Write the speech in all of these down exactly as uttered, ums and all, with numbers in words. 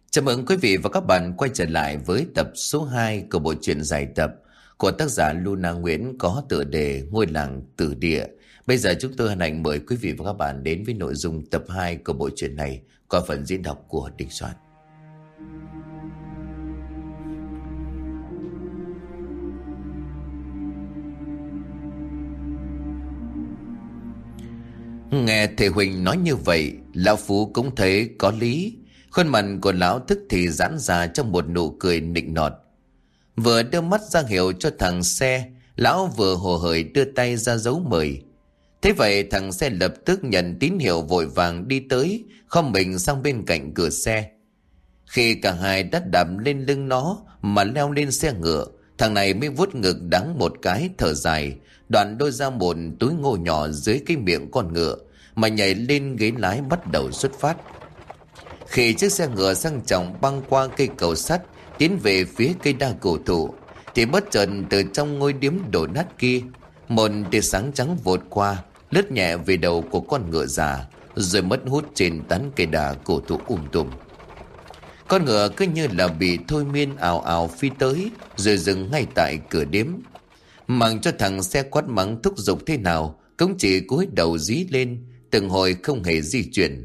Chào mừng quý vị và các bạn quay trở lại với tập số hai của bộ truyện dài tập của tác giả Luna Nguyễn có tựa đề Ngôi làng tử địa. Bây giờ chúng tôi hân hạnh mời quý vị và các bạn đến với nội dung tập hai của bộ truyện này qua phần diễn đọc của Đình Soạn. Nghe thầy Huỳnh nói như vậy, lão Phú cũng thấy có lý. Khuôn mặt của lão tức thì giãn ra trong một nụ cười nịnh nọt. Vừa đưa mắt ra hiệu cho thằng xe, lão vừa hồ hởi đưa tay ra dấu mời. Thế vậy thằng xe lập tức nhận tín hiệu vội vàng đi tới, khom mình sang bên cạnh cửa xe. Khi cả hai đã đạp lên lưng nó mà leo lên xe ngựa, thằng này mới vuốt ngực đắng một cái thở dài, đoạn đôi ra một túi ngô nhỏ dưới cái miệng con ngựa mà nhảy lên ghế lái bắt đầu xuất phát. Khi chiếc xe ngựa sang trọng băng qua cây cầu sắt tiến về phía cây đa cổ thụ, thì bất chợt từ trong ngôi điếm đổ nát kia, một tia sáng trắng vụt qua, lướt nhẹ về đầu của con ngựa già, rồi mất hút trên tán cây đa cổ thụ um tùm. Con ngựa cứ như là bị thôi miên ào ào phi tới, rồi dừng ngay tại cửa điếm. Mặc cho thằng xe quát mắng thúc giục thế nào, cũng chỉ cúi đầu dí lên, từng hồi không hề di chuyển.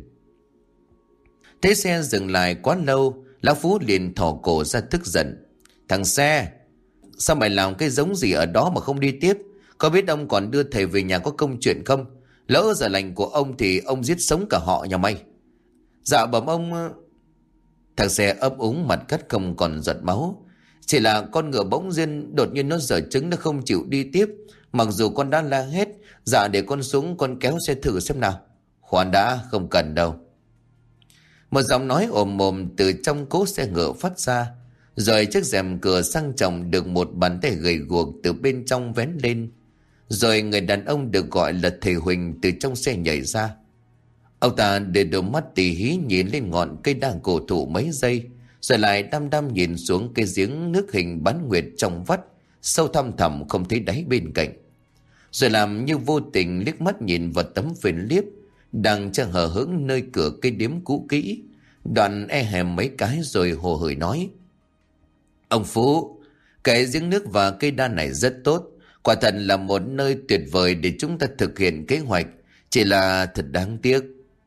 Thế xe dừng lại quá lâu, lão Phú liền thò cổ ra tức giận. Thằng xe, sao mày làm cái giống gì ở đó mà không đi tiếp? Có biết ông còn đưa thầy về nhà có công chuyện không? Lỡ giờ lành của ông thì ông giết sống cả họ nhà mày. Dạ bẩm ông... Thằng xe ấp úng mặt cắt không còn giọt máu. Chỉ là con ngựa bỗng dưng đột nhiên nó giở trứng, nó không chịu đi tiếp. Mặc dù con đã la hết. Dạ để con xuống con kéo xe thử xem nào. Khoan đã, không cần đâu. Một giọng nói ồm mồm từ trong cỗ xe ngựa phát ra, rồi chiếc rèm cửa sang trọng được một bàn tay gầy guộc từ bên trong vén lên. Rồi người đàn ông được gọi là thầy Huỳnh từ trong xe nhảy ra. Ông ta để đôi mắt tỉ hí nhìn lên ngọn cây đa cổ thụ mấy giây, rồi lại đăm đăm nhìn xuống cái giếng nước hình bán nguyệt trong vắt, sâu thăm thẳm không thấy đáy bên cạnh. Rồi làm như vô tình liếc mắt nhìn vào tấm phên liếp đang chẳng hờ hững nơi cửa cây điếm cũ kỹ, đoạn e hèm mấy cái rồi hồ hởi nói: Ông Phú, cái giếng nước và cây đa này rất tốt, quả thật là một nơi tuyệt vời để chúng ta thực hiện kế hoạch, chỉ là thật đáng tiếc.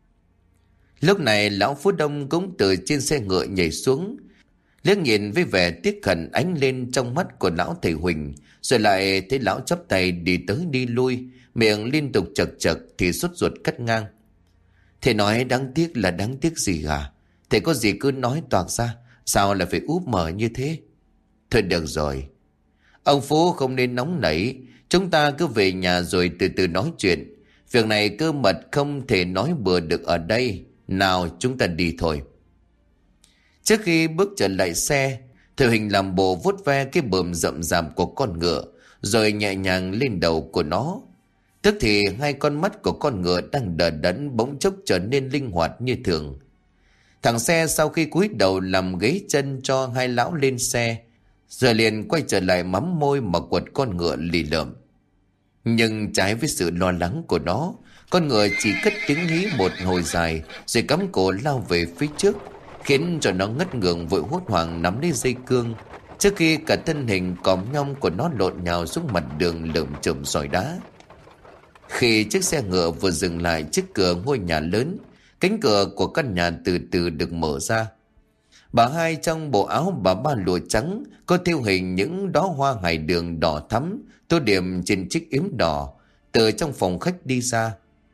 Lúc này lão Phú Đông cũng từ trên xe ngựa nhảy xuống, liếc nhìn với vẻ tiếc khẩn ánh lên trong mắt của lão thầy Huỳnh, rồi lại thấy lão chắp tay đi tới đi lui, miệng liên tục chật chật thì sốt ruột cắt ngang. Thầy nói đáng tiếc là đáng tiếc gì à? Thầy có gì cứ nói toạc ra, sao lại phải úp mở như thế? Thôi được rồi, ông Phú không nên nóng nảy, chúng ta cứ về nhà rồi từ từ nói chuyện. Việc này cơ mật không thể nói bừa được ở đây. Nào chúng ta đi thôi. Trước khi bước trở lại xe, thầy Huỳnh làm bộ vuốt ve cái bờm rậm rạp của con ngựa, rồi nhẹ nhàng lên đầu của nó. Tức thì hai con mắt của con ngựa đang đờ đẫn bỗng chốc trở nên linh hoạt như thường. Thằng xe sau khi cúi đầu làm ghế chân cho hai lão lên xe, rồi liền quay trở lại mắm môi mà quật con ngựa lì lợm. Nhưng trái với sự lo lắng của nó, con ngựa chỉ cất tiếng hí một hồi dài, rồi cắm cổ lao về phía trước, khiến cho nó ngất ngường vội hốt hoảng nắm lấy dây cương, trước khi cả thân hình còm nhom của nó lộn nhào xuống mặt đường lởm chởm sỏi đá. Khi chiếc xe ngựa vừa dừng lại trước cửa ngôi nhà lớn, cánh cửa của căn nhà từ từ được mở ra. Bà hai trong bộ áo bà ba lụa trắng có thêu hình những đóa hoa hải đường đỏ thắm tô điểm trên chiếc yếm đỏ, từ trong phòng khách đi ra.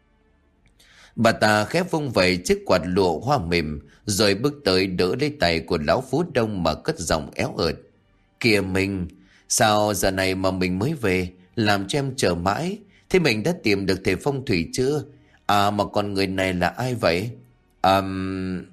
Bà ta khẽ vung vẩy chiếc quạt lụa hoa mềm, rồi bước tới đỡ lấy tay của lão Phú Đông mà cất giọng éo ợt: Kìa mình, sao giờ này mà mình mới về, làm cho em chờ mãi. Thế mình đã tìm được thầy phong thủy chưa? À mà còn người này là ai vậy? Um...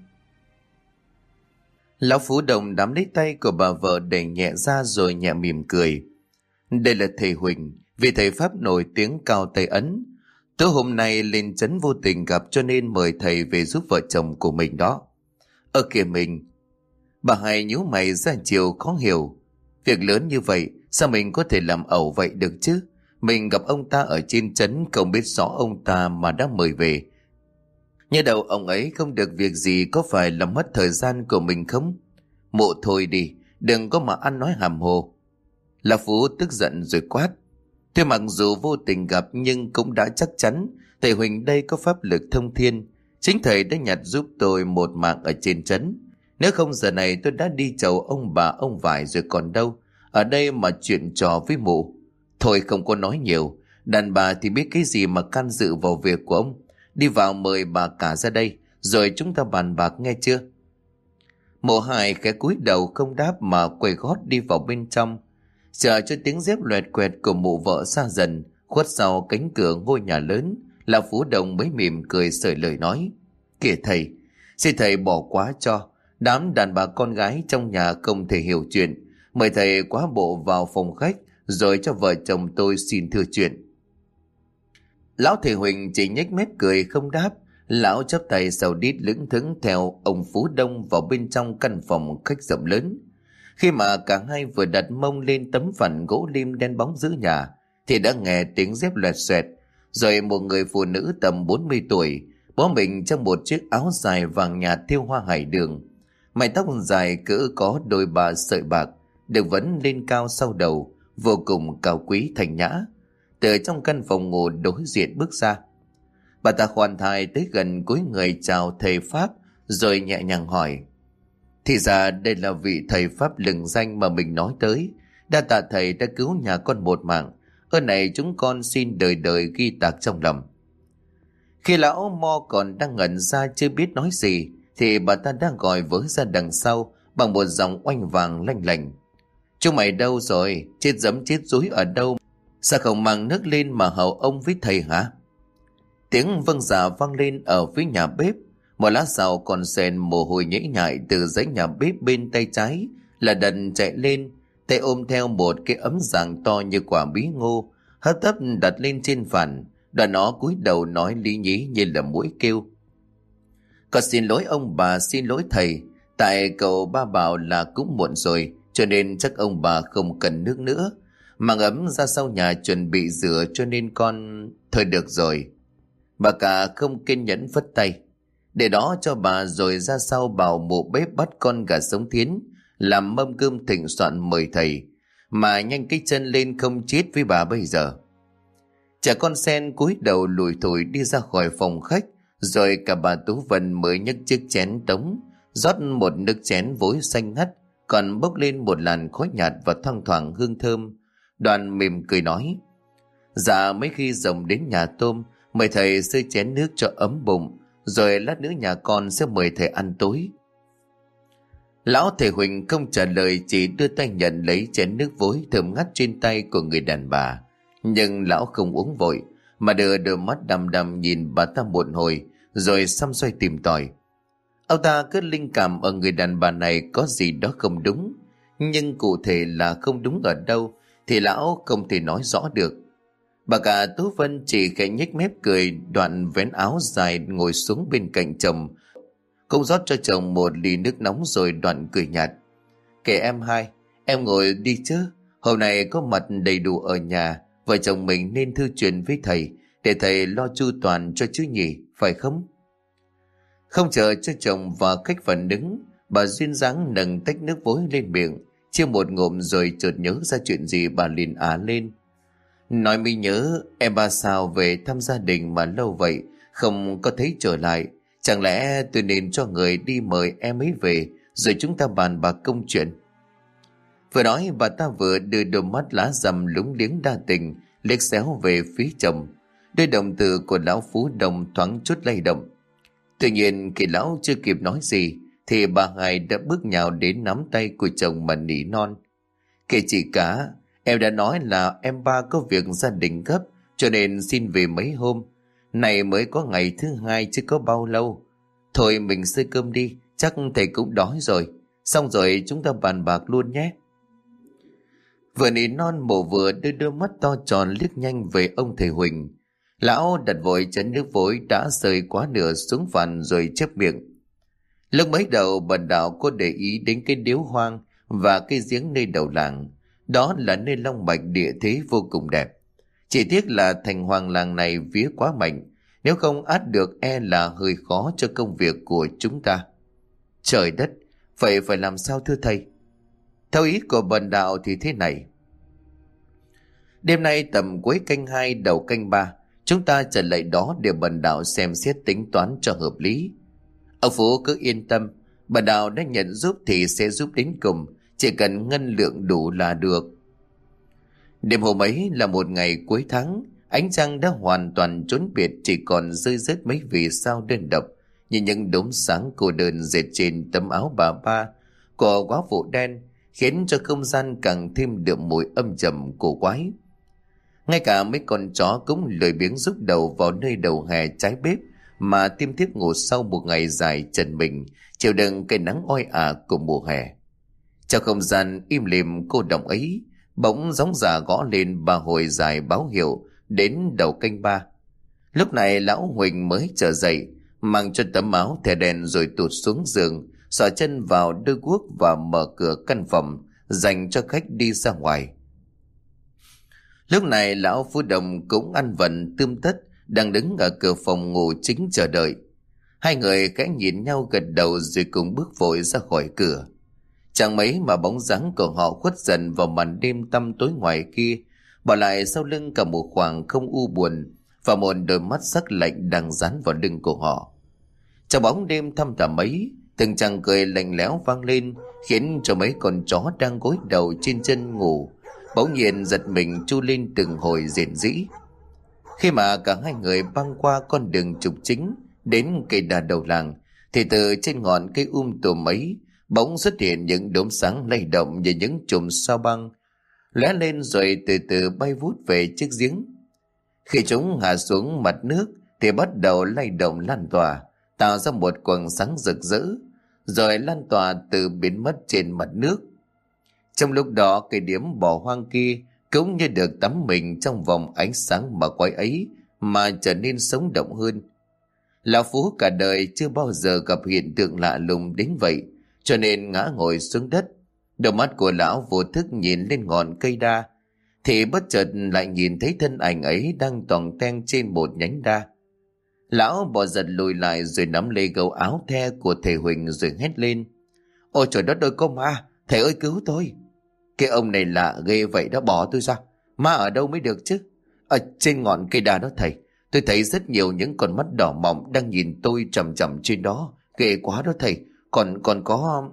Lão Phú Đông nắm lấy tay của bà vợ đẩy nhẹ ra rồi nhẹ mỉm cười. Đây là thầy Huỳnh, vị thầy Pháp nổi tiếng cao Tây Ấn. Tối hôm nay lên trấn vô tình gặp cho nên mời thầy về giúp vợ chồng của mình đó. Ơ kìa mình. Bà hai nhíu mày ra chiều khó hiểu. Việc lớn như vậy sao mình có thể làm ẩu vậy được chứ? Mình gặp ông ta ở trên trấn, không biết rõ ông ta mà đã mời về. Nhớ đầu ông ấy không được việc gì, có phải là mất thời gian của mình không? Mụ thôi đi, đừng có mà ăn nói hàm hồ. Lão Phú tức giận rồi quát. Thế mặc dù vô tình gặp nhưng cũng đã chắc chắn thầy Huỳnh đây có pháp lực thông thiên. Chính thầy đã nhặt giúp tôi một mạng ở trên trấn. Nếu không giờ này tôi đã đi chầu ông bà ông vải rồi còn đâu. Ở đây mà chuyện trò với mụ. Thôi không có nói nhiều. Đàn bà thì biết cái gì mà can dự vào việc của ông. Đi vào mời bà cả ra đây, rồi chúng ta bàn bạc nghe chưa? Mộ Hải khẽ cúi đầu không đáp mà quay gót đi vào bên trong. Chờ cho tiếng dép loẹt quẹt của mụ vợ xa dần, khuất sau cánh cửa ngôi nhà lớn, lão Phú Đồng mới mỉm cười sởi lời nói. Kìa thầy, xin thầy bỏ quá cho. Đám đàn bà con gái trong nhà không thể hiểu chuyện. Mời thầy quá bộ vào phòng khách, rồi cho vợ chồng tôi xin thưa chuyện. Lão thầy Huỳnh chỉ nhếch mép cười không đáp. Lão chắp tay sau đít lững thững theo ông Phú Đông vào bên trong căn phòng khách rộng lớn. Khi mà cả hai vừa đặt mông lên tấm phản gỗ lim đen bóng giữa nhà, thì đã nghe tiếng dép loẹt xoẹt, rồi một người phụ nữ tầm bốn mươi tuổi, bó mình trong một chiếc áo dài vàng nhạt thêu hoa hải đường, mái tóc dài cỡ có đôi ba sợi bạc, được vấn lên cao sau đầu, vô cùng cao quý thanh nhã, từ trong căn phòng ngủ đối diện bước ra. Bà ta khoan thai tới gần cúi người chào thầy Pháp, rồi nhẹ nhàng hỏi. Thì ra đây là vị thầy Pháp lừng danh mà mình nói tới. Đa tạ thầy đã cứu nhà con một mạng. Ơn này chúng con xin đời đời ghi tạc trong lòng. Khi lão Mo còn đang ngẩn ra chưa biết nói gì, thì bà ta đang gọi vớ ra đằng sau bằng một giọng oanh vàng lanh lành. Chúng mày đâu rồi? Chết dẫm chết dúi ở đâu? Sao không mang nước lên mà hầu ông với thầy hả? Tiếng vâng dạ vang lên ở phía nhà bếp. Một lát sau còn sèn mồ hôi nhễ nhại từ dãy nhà bếp bên tay trái là đần chạy lên, tay ôm theo một cái ấm dạng to như quả bí ngô, hấp tấp đặt lên trên phản. Đoạn nó cúi đầu nói lý nhí như là mũi kêu. Con xin lỗi ông bà, xin lỗi thầy. Tại cậu ba bảo là cũng muộn rồi, cho nên chắc ông bà không cần nước nữa. Mang ấm ra sau nhà chuẩn bị rửa, cho nên con... Thôi được rồi. Bà cả không kiên nhẫn phất tay. Để đó cho bà, rồi ra sau bảo mụ bếp bắt con gà sống thiến, làm mâm cơm thịnh soạn mời thầy. Mà nhanh cái chân lên không chết với bà bây giờ. Cha con sen cúi đầu lùi thủi đi ra khỏi phòng khách, rồi cả bà Tú Vân mới nhấc chiếc chén tống, rót một nước chén vối xanh ngắt, còn bốc lên một làn khói nhạt và thoang thoảng hương thơm. Đoàn mỉm cười nói. Dạ mấy khi rồng đến nhà tôm, mời thầy xơi chén nước cho ấm bụng, rồi lát nữa nhà con sẽ mời thầy ăn tối. Lão thầy Huỳnh không trả lời, chỉ đưa tay nhận lấy chén nước vối thơm ngắt trên tay của người đàn bà. Nhưng lão không uống vội, mà đưa đôi mắt đăm đăm nhìn bà ta một hồi, rồi xăm xoay tìm tòi. Ông ta cứ linh cảm ở người đàn bà này có gì đó không đúng, nhưng cụ thể là không đúng ở đâu thì lão không thể nói rõ được. Bà cả Tú Vân chỉ khẽ nhếch mép cười, đoạn vén áo dài ngồi xuống bên cạnh chồng, cũng rót cho chồng một ly nước nóng, rồi đoạn cười nhạt. Kể em hai, em ngồi đi chứ, hôm nay có mặt đầy đủ ở nhà, vợ chồng mình nên thư chuyện với thầy, để thầy lo chu toàn cho chứ nhỉ, phải không? Không chờ cho chồng và khách phản ứng, bà duyên dáng nâng tách nước vối lên miệng, chia một ngụm rồi chợt nhớ ra chuyện gì bà liền á lên. Nói mới nhớ, em ba sao về thăm gia đình mà lâu vậy, không có thấy trở lại. Chẳng lẽ tôi nên cho người đi mời em ấy về, rồi chúng ta bàn bạc công chuyện. Vừa nói bà ta vừa đưa đôi mắt lá rằm lúng liếng đa tình liếc xéo về phía chồng. Đôi đồng tử của lão Phú Đồng thoáng chút lay động. Tuy nhiên khi lão chưa kịp nói gì, thì bà Hải đã bước nhào đến nắm tay của chồng mà nỉ non. Kể chị cả, em đã nói là em ba có việc gia đình gấp, cho nên xin về mấy hôm. Này mới có ngày thứ hai chứ có bao lâu. Thôi mình xơi cơm đi, chắc thầy cũng đói rồi. Xong rồi chúng ta bàn bạc luôn nhé. Vừa nỉ non mộ vừa đưa đôi mắt to tròn liếc nhanh về ông thầy Huỳnh. Lão đặt vội chén nước vối đã rơi quá nửa xuống phàn rồi chép miệng. Lúc mới đầu bà Đạo có để ý đến cái điếu hoang và cái giếng nơi đầu làng. Đó là nơi long mạch địa thế vô cùng đẹp. Chỉ tiếc là thành hoàng làng này vía quá mạnh, Nếu không át được e là hơi khó cho công việc của chúng ta. Trời đất, vậy phải làm sao thưa thầy? Theo ý của bần đạo thì thế này. Đêm nay tầm cuối canh hai đầu canh ba, chúng ta trở lại đó để bần đạo xem xét tính toán cho hợp lý. Ông Phú cứ yên tâm, bần đạo đã nhận giúp thì sẽ giúp đến cùng, chỉ cần ngân lượng đủ là được. Đêm hôm ấy là một ngày cuối tháng, ánh trăng đã hoàn toàn trốn biệt, chỉ còn rơi rớt mấy vì sao đơn độc như những đốm sáng cô đơn dệt trên tấm áo bà ba của góa phụ đen, khiến cho không gian càng thêm đượm mùi âm trầm cổ quái. Ngay cả mấy con chó cũng lười biếng rúc đầu vào nơi đầu hè trái bếp mà tiêm thiếp ngủ sau một ngày dài trần mình chịu đựng cái nắng oi ả của mùa hè. Trong không gian im lìm cô đọng ấy, bỗng gióng giả gõ lên ba hồi dài báo hiệu đến đầu canh ba. Lúc này lão Huỳnh mới trở dậy, mang cho tấm áo thẻ đèn rồi tụt xuống giường, xỏ chân vào đôi guốc và mở cửa căn phòng dành cho khách đi ra ngoài. Lúc này lão Phú Đồng cũng ăn vần tươm tất, đang đứng ở cửa phòng ngủ chính chờ đợi. Hai người khẽ nhìn nhau gật đầu rồi cùng bước vội ra khỏi cửa. Chẳng mấy mà bóng dáng của họ khuất dần vào màn đêm tăm tối ngoài kia, bỏ lại sau lưng cả một khoảng không u buồn và một đôi mắt sắc lạnh đang dán vào lưng của họ. Trong bóng đêm thăm thẳm ấy, từng chàng cười lạnh lẽo vang lên, khiến cho mấy con chó đang gối đầu trên chân ngủ bỗng nhiên giật mình chu lên từng hồi rền rĩ. Khi mà cả hai người băng qua con đường trục chính đến cây đà đầu làng, thì từ trên ngọn cây um tùm ấy bỗng xuất hiện những đốm sáng lay động như những chùm sao băng, lóe lên rồi từ từ bay vút về chiếc giếng. Khi chúng hạ xuống mặt nước thì bắt đầu lay động lan tỏa, tạo ra một quầng sáng rực rỡ, rồi lan tỏa từ biến mất trên mặt nước. Trong lúc đó, cây điếm bỏ hoang kia cũng như được tắm mình trong vòng ánh sáng mà quái ấy mà trở nên sống động hơn. Lão Phú cả đời chưa bao giờ gặp hiện tượng lạ lùng đến vậy, cho nên ngã ngồi xuống đất. Đôi mắt của lão vô thức nhìn lên ngọn cây đa, thì bất chợt lại nhìn thấy thân ảnh ấy đang toòng ten trên một nhánh đa. Lão bò giật lùi lại rồi nắm lấy gấu áo the của thầy Huỳnh rồi hét lên: "Ôi trời đất ơi, có ma! Thầy ơi cứu tôi!" "Cái ông này lạ ghê vậy đó, bỏ tôi ra. Ma ở đâu mới được chứ?" "Ở trên ngọn cây đa đó thầy, tôi thấy rất nhiều những con mắt đỏ mọng đang nhìn tôi chằm chằm trên đó. Ghê quá đó thầy. Còn còn có..."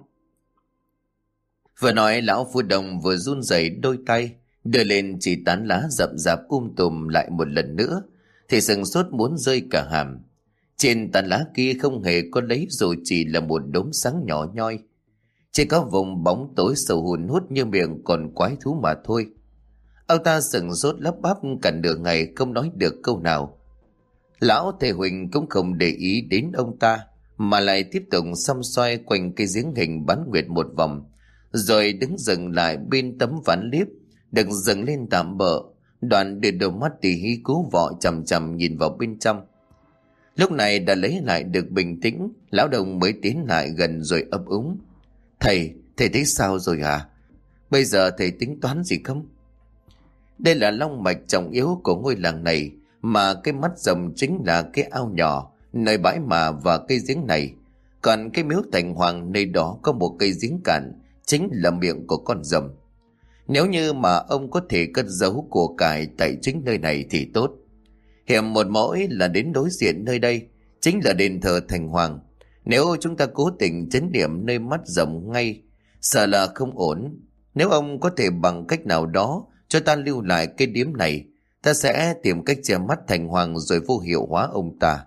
Vừa nói lão Phú Đồng vừa run rẩy đôi tay đưa lên chỉ tán lá rậm rạp um tùm lại một lần nữa, thì sừng sốt muốn rơi cả hàm. Trên tán lá kia không hề có lấy dù chỉ là một đốm sáng nhỏ nhoi, chỉ có vùng bóng tối sâu hun hút như miệng còn quái thú mà thôi. Ông ta sừng sốt lắp bắp cả nửa ngày không nói được câu nào. Lão thầy Huỳnh cũng không để ý đến ông ta, mà lại tiếp tục xăm xoay quanh cây giếng hình bán nguyệt một vòng, rồi đứng dừng lại bên tấm ván liếp được dừng lên tạm bợ. Đoạn đưa đôi mắt tỉ hí cứu vọ chằm chằm nhìn vào bên trong. Lúc này đã lấy lại được bình tĩnh, lão Đồng mới tiến lại gần rồi ấp úng: "Thầy, thầy thấy sao rồi hả? Bây giờ thầy tính toán gì không?" Đây là long mạch trọng yếu của ngôi làng này, mà cái mắt rồng chính là cái ao nhỏ nơi bãi mả và cây giếng này. Còn cái miếu Thành Hoàng nơi đó có một cây giếng cạn, chính là miệng của con rồng. Nếu như mà ông có thể cất giấu của cải tại chính nơi này thì tốt. Hiểm một mỗi là đến đối diện nơi đây chính là đền thờ Thành Hoàng. Nếu chúng ta cố tình chấn điểm nơi mắt rồng ngay, sợ là không ổn. Nếu ông có thể bằng cách nào đó cho ta lưu lại cái điếm này, ta sẽ tìm cách che mắt Thành Hoàng rồi vô hiệu hóa ông ta.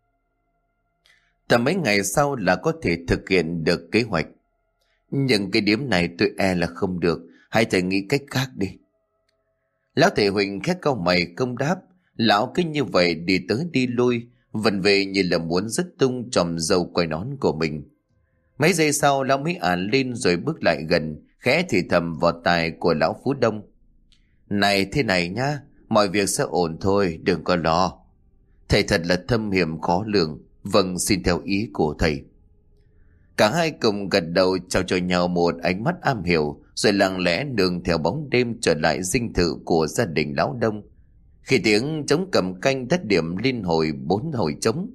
Tầm mấy ngày sau là có thể thực hiện được kế hoạch. Nhưng cái điếm này tôi e là không được, hay thầy nghĩ cách khác đi. Lão thầy Huỳnh khét cau mày không đáp. Lão cứ như vậy đi tới đi lui, vần về như là muốn dứt tung chòm râu quai nón của mình. Mấy giây sau lão mới ản lên rồi bước lại gần, khẽ thì thầm vào tai của lão Phú Đông: "Này thế này nhá, mọi việc sẽ ổn thôi, đừng có lo. Thầy thật là thâm hiểm khó lường. Vâng, xin theo ý của thầy." Cả hai cùng gật đầu chào cho nhau một ánh mắt am hiểu, rồi lặng lẽ nương theo bóng đêm trở lại dinh thự của gia đình lão Đông. Khi tiếng trống cầm canh đất điểm liên hồi bốn hồi trống.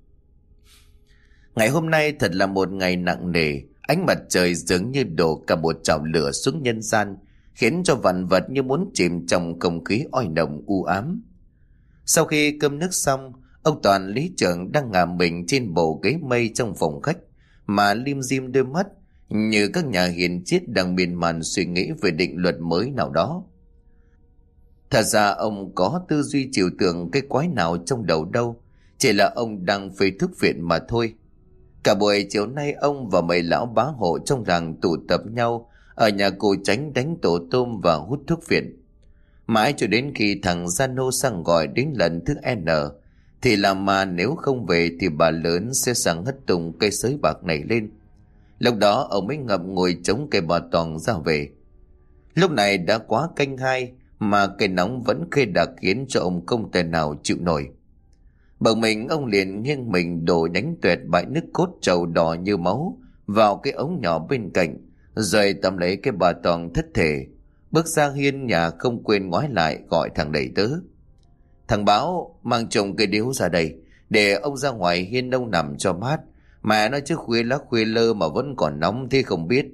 Ngày hôm nay thật là một ngày nặng nề. Ánh mặt trời dường như đổ cả một chảo lửa xuống nhân gian, khiến cho vạn vật như muốn chìm trong không khí oi nồng u ám. Sau khi cơm nước xong, ông Toàn lý trưởng đang ngả mình trên bộ ghế mây trong phòng khách, mà lim dim đôi mắt như các nhà hiền triết đang miên man suy nghĩ về định luật mới nào đó. Thật ra ông có tư duy trừu tượng cái quái nào trong đầu đâu, chỉ là ông đang phê thuốc viện mà thôi. Cả buổi chiều nay ông và mấy lão bá hộ trong làng tụ tập nhau ở nhà cô Tránh đánh tổ tôm và hút thuốc viện. Mãi cho đến khi thằng Giano sang gọi đến lần thứ N, thì là mà nếu không về thì bà lớn sẽ sang hất tung cây sới bạc này lên. Lúc đó ông mới ngậm ngùi chống cây bà toàn ra về. Lúc này đã quá canh hai mà cây nóng vẫn khê đặc khiến cho ông không thể nào chịu nổi. Bỗng mình ông liền nghiêng mình đổ nhánh tuẹt bãi nước cốt trầu đỏ như máu vào cái ống nhỏ bên cạnh, rồi tầm lấy cái bà toàn thất thể, bước ra hiên nhà không quên ngoái lại gọi thằng đầy tớ: "Thằng Báo, mang chồng cây điếu ra đây, để ông ra ngoài hiên ông nằm cho mát. Mà nó chứ khuya lá khuya lơ mà vẫn còn nóng thế không biết."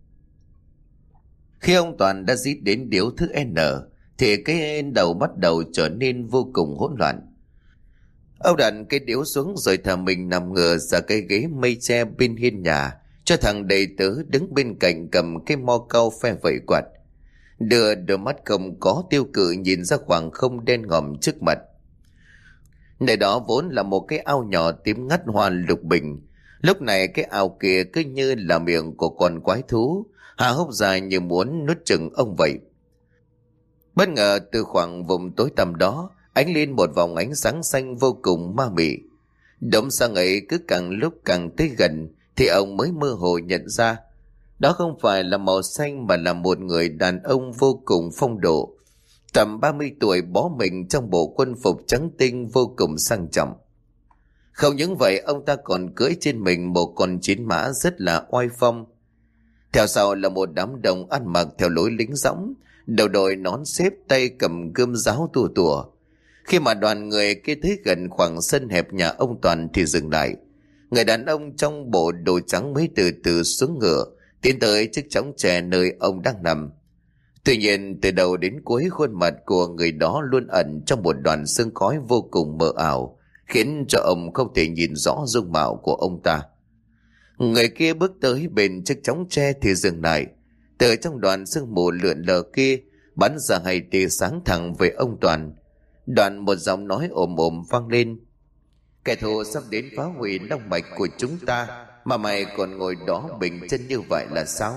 Khi ông Toàn đã rít đến điếu thứ N, thì cái đầu bắt đầu trở nên vô cùng hỗn loạn. Ông đặt cái điếu xuống rồi thả mình nằm ngửa ra cái ghế mây tre bên hiên nhà, cho thằng đầy tớ đứng bên cạnh cầm cái mo cau phe vẩy quạt, đưa đôi mắt không có tiêu cự nhìn ra khoảng không đen ngòm trước mặt. Nơi đó vốn là một cái ao nhỏ tím ngắt hoa lục bình, lúc này cái ao kia cứ như là miệng của con quái thú, há hốc dài như muốn nuốt chửng ông vậy. Bất ngờ từ khoảng vùng tối tăm đó ánh lên một vòng ánh sáng xanh vô cùng ma mị. Đốm sáng ấy cứ càng lúc càng tới gần thì ông mới mơ hồ nhận ra đó không phải là màu xanh mà là một người đàn ông vô cùng phong độ, tầm ba mươi tuổi, bó mình trong bộ quân phục trắng tinh vô cùng sang trọng. Không những vậy, ông ta còn cưỡi trên mình một con chiến mã rất là oai phong. Theo sau là một đám đông ăn mặc theo lối lính dõng, đầu đội nón xếp, tay cầm gươm giáo tua tủa. Khi mà đoàn người kia tới gần khoảng sân hẹp nhà ông Toàn thì dừng lại. Người đàn ông trong bộ đồ trắng mới từ từ xuống ngựa, tiến tới chiếc chõng tre nơi ông đang nằm. Tuy nhiên từ đầu đến cuối khuôn mặt của người đó luôn ẩn trong một đoàn sương khói vô cùng mờ ảo, khiến cho ông không thể nhìn rõ dung mạo của ông ta. Người kia bước tới bên chiếc chõng tre thì dừng lại. Từ trong đoàn sương mù lượn lờ kia bắn ra hai tia sáng thẳng về ông Toàn. Đoạn một giọng nói ồm ồm vang lên: "Kẻ thù sắp đến phá hủy long mạch của chúng ta, mà mày còn ngồi đó bình chân như vậy là sao?"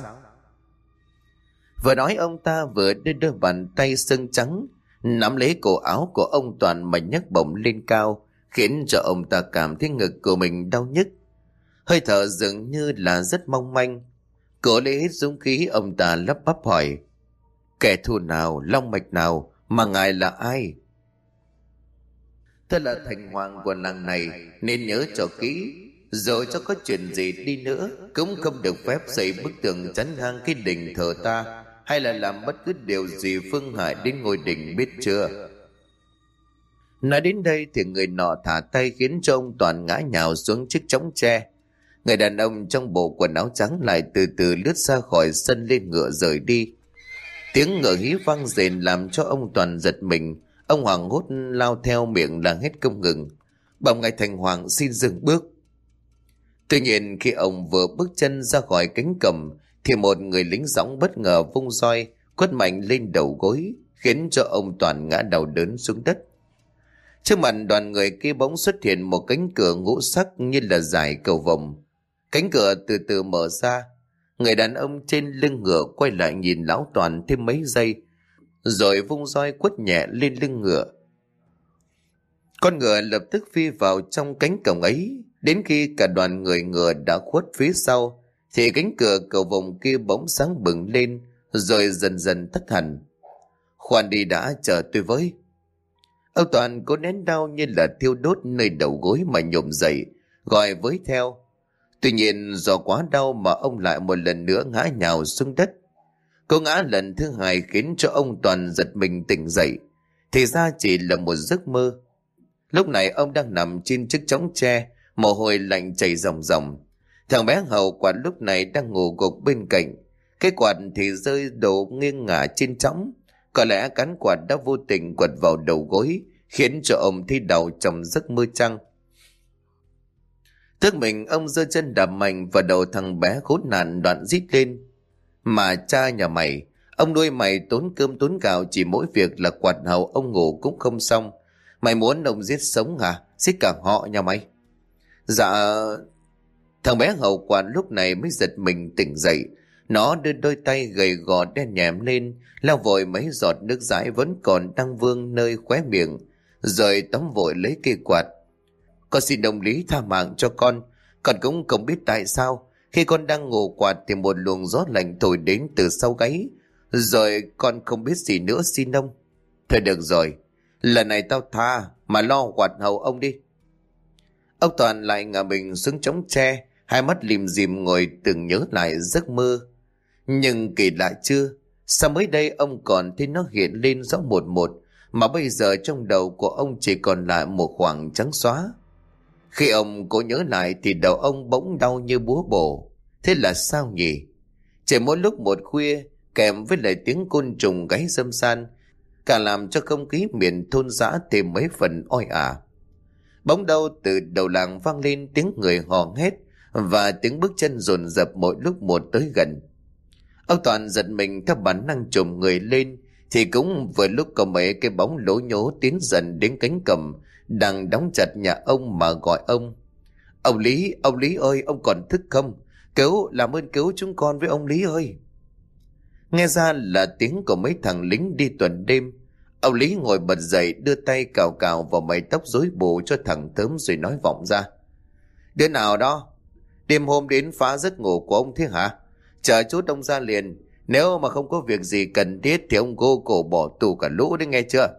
Vừa nói ông ta vừa đưa đôi bàn tay xương trắng nắm lấy cổ áo của ông Toàn mà nhấc bổng lên cao, khiến cho ông ta cảm thấy ngực của mình đau nhức. Hơi thở dường như là rất mong manh. Cố lấy hết dũng khí, ông ta lắp bắp hỏi: "Kẻ thù nào, long mạch nào, mà ngài là ai?" "Tôi là thành hoàng của làng này, nên nhớ cho kỹ, rồi cho có chuyện gì đi nữa cũng không được phép xây bức tường chắn ngang cái đình thờ ta, hay là làm bất cứ điều gì phương hại đến ngôi đình, biết chưa?" Nói đến đây thì người nọ thả tay, khiến cho ông Toàn ngã nhào xuống chiếc chõng tre. Người đàn ông trong bộ quần áo trắng lại từ từ lướt ra khỏi sân, lên ngựa rời đi. Tiếng ngựa hí vang rền làm cho ông Toàn giật mình. Ông hoảng hốt lao theo, miệng là hết không ngừng: "Bẩm ngài thành hoàng, xin dừng bước." Tuy nhiên khi ông vừa bước chân ra khỏi cánh cổng thì một người lính dõng bất ngờ vung roi quất mạnh lên đầu gối, khiến cho ông Toàn ngã đầu đớn xuống đất. Trước mặt đoàn người kia bỗng xuất hiện một cánh cửa ngũ sắc như là dải cầu vồng. Cánh cửa từ từ mở ra. Người đàn ông trên lưng ngựa quay lại nhìn lão Toàn thêm mấy giây, rồi vung roi quất nhẹ lên lưng ngựa. Con ngựa lập tức phi vào trong cánh cổng ấy. Đến khi cả đoàn người ngựa đã khuất phía sau thì cánh cửa cầu vồng kia bỗng sáng bừng lên, rồi dần dần tắt hẳn. "Khoan đi đã, chờ tôi với." Ông Toàn cố nén đau như là thiêu đốt nơi đầu gối mà nhổm dậy, gọi với theo. Tuy nhiên do quá đau mà ông lại một lần nữa ngã nhào xuống đất. Cô ngã lần thứ hai khiến cho ông Toàn giật mình tỉnh dậy. thì ra chỉ là một giấc mơ. Lúc này ông đang nằm trên chiếc chõng tre, mồ hôi lạnh chảy ròng ròng. Thằng bé Hậu quạt lúc này đang ngủ gục bên cạnh. Cái quạt thì rơi đổ nghiêng ngả trên chõng. Có lẽ cán quạt đã vô tình quật vào đầu gối, khiến cho ông thi đầu trong giấc mơ chăng. Thức mình, ông giơ chân đạp mạnh vào đầu thằng bé khốn nạn, đoạn rít lên: Mà cha nhà mày, ông nuôi mày tốn cơm tốn gạo chỉ mỗi việc là quạt hậu ông ngủ cũng không xong. Mày muốn ông giết sống hả? Giết cả họ nhà mày. Dạ. Thằng bé Hậu quạt lúc này mới giật mình tỉnh dậy. Nó đưa đôi tay gầy gò đen nhèm lên, lau vội mấy giọt nước dãi vẫn còn đang vương nơi khóe miệng, rồi tóm vội lấy cây quạt. Con xin đồng lý tha mạng cho con. Con cũng không biết tại sao khi con đang ngủ quạt thì một luồng gió lạnh thổi đến từ sau gáy, rồi con không biết gì nữa, xin ông. Thôi được rồi, lần này tao tha, mà lo quạt hậu ông đi. Ông Toàn lại ngả mình xuống chõng tre, hai mắt lim dim ngồi tưởng nhớ lại giấc mơ. Nhưng kỳ lạ chưa, sao mới đây ông còn thấy nó hiện lên rõ một một, mà bây giờ trong đầu của ông chỉ còn lại một khoảng trắng xóa. Khi ông cố nhớ lại thì đầu ông bỗng đau như búa bổ. Thế là sao nhỉ? Chỉ mỗi lúc một khuya, kèm với lại tiếng côn trùng gáy râm ran, càng làm cho không khí miền thôn dã thêm mấy phần oi ả. Bỗng đâu từ đầu làng vang lên tiếng người hò hét và tiếng bước chân dồn dập mỗi lúc một tới gần. Ông Toàn giật mình theo bản năng trồm người lên, thì cũng vừa lúc có mấy cái bóng lố nhố tiến dần đến cánh cổng đang đóng chặt nhà ông mà gọi ông. Ông Lý, ông Lý ơi, ông còn thức không? Cứu, làm ơn cứu chúng con với ông Lý ơi. Nghe ra là tiếng của mấy thằng lính đi tuần đêm. Ông Lý ngồi bật dậy, đưa tay cào cào vào mái tóc rối bù cho thằng Thớm rồi nói vọng ra: Đứa nào đó đêm hôm đến phá giấc ngủ của ông thế hả? Chờ chút ông ra liền. Nếu mà không có việc gì cần thiết thì ông gô cổ bỏ tù cả lũ đấy, nghe chưa?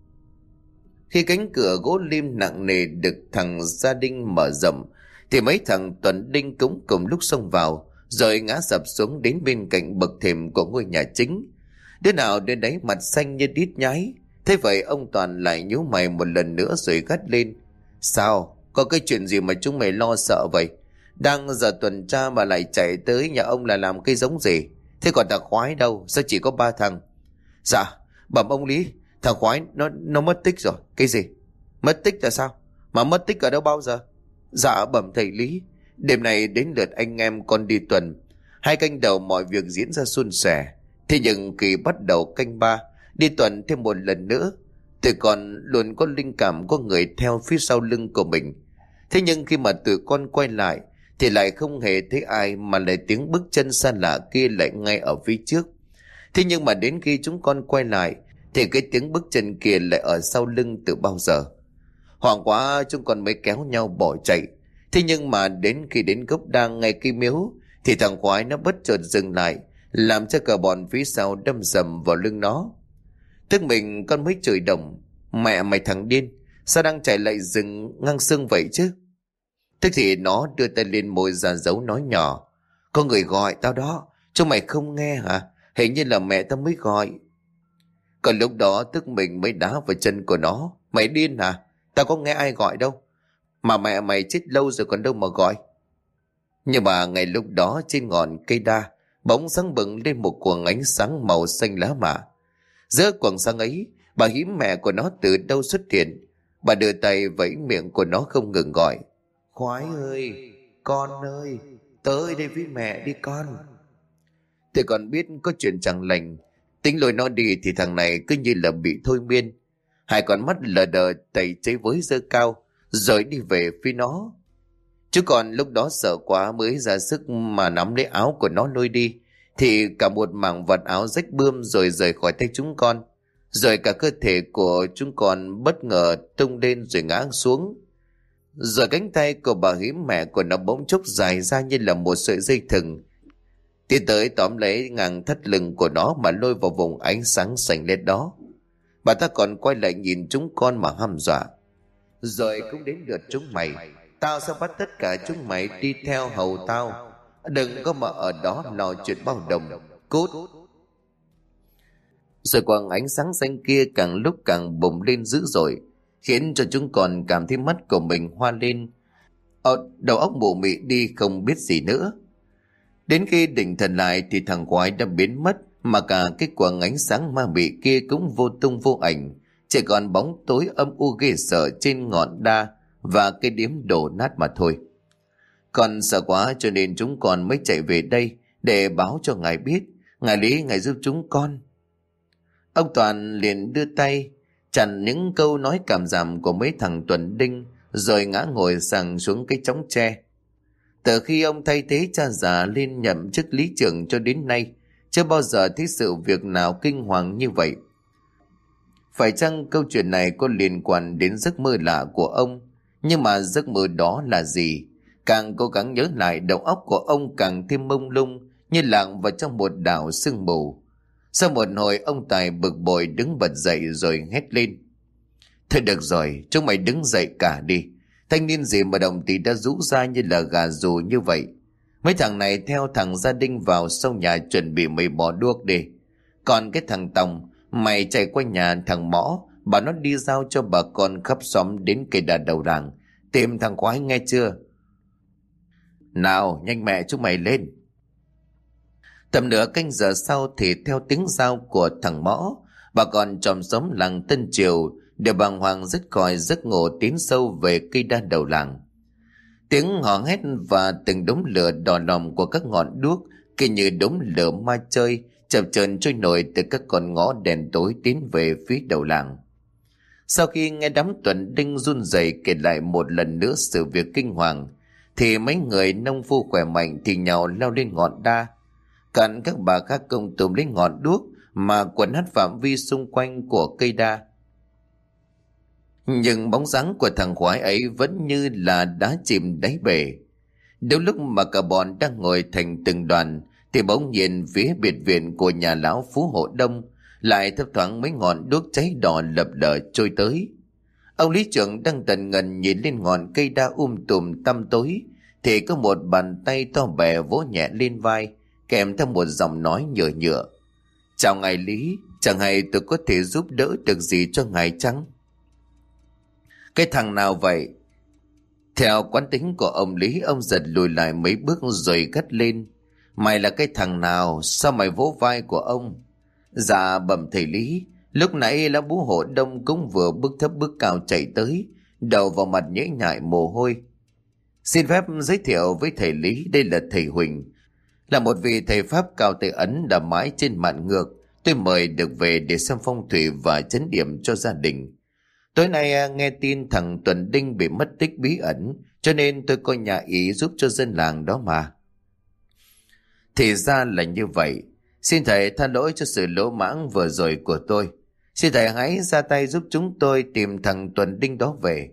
Khi cánh cửa gỗ lim nặng nề được thằng Gia Đinh mở rộng thì mấy thằng Tuần Đinh cũng cùng lúc xông vào, rồi ngã sập xuống đến bên cạnh bậc thềm của ngôi nhà chính. Đứa nào đứa đấy mặt xanh như đít nhái. Thế vậy ông Toàn lại nhíu mày một lần nữa rồi gắt lên: Sao? Có cái chuyện gì mà chúng mày lo sợ vậy? Đang giờ tuần tra mà lại chạy tới nhà ông là làm cái giống gì? Thế còn thằng Khoái đâu? Sao chỉ có ba thằng? Dạ, bẩm ông Lý, thằng Khoái nó nó mất tích rồi. Cái gì? Mất tích là sao? Mà mất tích ở đâu bao giờ? Dạ bẩm thầy Lý, đêm này đến lượt anh em con đi tuần. Hai canh đầu mọi việc diễn ra suôn sẻ. Thế nhưng kỳ bắt đầu canh ba, đi tuần thêm một lần nữa, tụi con luôn có linh cảm có người theo phía sau lưng của mình. Thế nhưng khi mà tụi con quay lại thì lại không hề thấy ai, mà lại tiếng bước chân xa lạ kia lại ngay ở phía trước. Thế nhưng mà đến khi chúng con quay lại thì cái tiếng bước chân kia lại ở sau lưng từ bao giờ. Hoảng quá chúng con mới kéo nhau bỏ chạy. Thế nhưng mà đến khi đến gốc đa ngay cây miếu thì thằng Khoái nó bất chợt dừng lại, làm cho cả bọn phía sau đâm sầm vào lưng nó. Tức mình con mới chửi đồng: Mẹ mày thằng điên, sao đang chạy lại dừng ngang xương vậy chứ? Tức thì nó đưa tay lên môi ra dấu nói nhỏ: Có người gọi tao đó, chúng mày không nghe hả? Hình như là mẹ tao mới gọi. Còn lúc đó tức mình mới đá vào chân của nó: Mày điên hả? Tao có nghe ai gọi đâu. Mà mẹ mày chết lâu rồi còn đâu mà gọi. Nhưng mà ngay lúc đó trên ngọn cây đa bỗng sáng bừng lên một quầng ánh sáng màu xanh lá mạ. Giữa quầng sáng ấy, bà Hiếm mẹ của nó từ đâu xuất hiện. Bà đưa tay vẫy miệng của nó không ngừng gọi: Khoái ơi, con ơi, tới đây với mẹ đi con. Thì còn biết có chuyện chẳng lành, tính lôi nó đi thì thằng này cứ như là bị thôi miên. Hai con mắt lờ đờ tẩy cháy với giơ cao, rồi đi về phía nó. Chứ còn lúc đó sợ quá mới ra sức mà nắm lấy áo của nó lôi đi, thì cả một mảng vạt áo rách bươm rồi rời khỏi tay chúng con. Rồi cả cơ thể của chúng con bất ngờ tung lên rồi ngã xuống. Rồi cánh tay của bà Hiếm mẹ của nó bỗng chốc dài ra như là một sợi dây thừng, tiến tới tóm lấy ngang thắt lưng của nó mà lôi vào vùng ánh sáng xanh lét đó. Bà ta còn quay lại nhìn chúng con mà hăm dọa: Rồi cũng đến lượt chúng mày. Tao sẽ bắt tất cả chúng mày đi theo hầu tao. Đừng có mà ở đó lo chuyện bao đồng. Cút. Rồi quang ánh sáng xanh kia càng lúc càng bùng lên dữ dội, khiến cho chúng còn cảm thấy mắt của mình hoa lên. Ờ, đầu óc mụ mị đi không biết gì nữa. Đến khi định thần lại thì thằng quái đã biến mất, mà cả cái quang ánh sáng ma mị kia cũng vô tung vô ảnh, chỉ còn bóng tối âm u ghê sợ trên ngọn đa và cái điếm đổ nát mà thôi. Còn sợ quá cho nên chúng con mới chạy về đây để báo cho ngài biết. Ngài Lý, ngài giúp chúng con. Ông Toàn liền đưa tay chặn những câu nói cảm giảm của mấy thằng Tuần Đinh, rồi ngã ngồi sằng xuống cái chõng tre. Từ khi ông thay thế cha già lên nhậm chức lý trưởng cho đến nay, chưa bao giờ thấy sự việc nào kinh hoàng như vậy. Phải chăng câu chuyện này có liên quan đến giấc mơ lạ của ông? Nhưng mà giấc mơ đó là gì? Càng cố gắng nhớ lại, đầu óc của ông càng thêm mông lung, như lạng vào trong một đảo sương mù. Sau một hồi, ông Tài bực bội đứng bật dậy rồi hét lên: Thôi được rồi, chúng mày đứng dậy cả đi. Thanh niên gì mà đồng tí đã rũ ra như là gà rù như vậy. Mấy thằng này theo thằng Gia Đinh vào sau nhà chuẩn bị mấy bó đuốc đi. Còn cái thằng Tòng, mày chạy qua nhà thằng Mõ, bảo nó đi giao cho bà con khắp xóm đến cây đà đầu làng tìm thằng Quái, nghe chưa? Nào, nhanh mẹ chúng mày lên. Tầm nửa canh giờ sau thì theo tiếng giao của thằng Mõ, bà con trong xóm làng Tân Triều đều bàng hoàng dứt khỏi giấc ngủ tiến sâu về cây đa đầu làng. Tiếng hò hét và từng đống lửa đỏ lòm của các ngọn đuốc kia như đống lửa ma chơi chập chờn trôi nổi từ các con ngõ đèn tối tiến về phía đầu làng. Sau khi nghe đám Tuần Đinh run rẩy kể lại một lần nữa sự việc kinh hoàng, thì mấy người nông phu khỏe mạnh thì nhào leo lên ngọn đa, cạnh các bà khác cùng tùm lấy ngọn đuốc mà quấn hết phạm vi xung quanh của cây đa. Nhưng bóng dáng của thằng Khoái ấy vẫn như là đá chìm đáy bể. Đến lúc mà cả bọn đang ngồi thành từng đoàn thì bỗng nhiên phía biệt viện của nhà lão Phú Hộ Đông lại thấp thoáng mấy ngọn đuốc cháy đỏ lập lờ trôi tới. Ông lý trưởng đang tần ngần nhìn lên ngọn cây đa um tùm tăm tối thì có một bàn tay to bè vỗ nhẹ lên vai, kèm theo một giọng nói nhựa nhựa: Chào ngài Lý, chẳng hay tôi có thể giúp đỡ được gì cho ngài chăng? Cái thằng nào vậy? Theo quán tính của ông Lý, ông giật lùi lại mấy bước rồi gắt lên: Mày là cái thằng nào? Sao mày vỗ vai của ông? Dạ bẩm thầy Lý, lúc nãy lão Bú Hộ Đông cũng vừa bước thấp bước cao chạy tới, đầu vào mặt nhễ nhại mồ hôi. Xin phép giới thiệu với thầy Lý, đây là thầy Huỳnh, là một vị thầy Pháp cao tay ấn đã mãi trên mạn ngược. Tôi mời được về để xem phong thủy và chấn điểm cho gia đình. Tối nay nghe tin thằng Tuần Đinh bị mất tích bí ẩn, cho nên tôi coi nhà ý giúp cho dân làng đó mà. Thì ra là như vậy. Xin thầy tha lỗi cho sự lỗ mãng vừa rồi của tôi. Xin thầy hãy ra tay giúp chúng tôi tìm thằng Tuần Đinh đó về.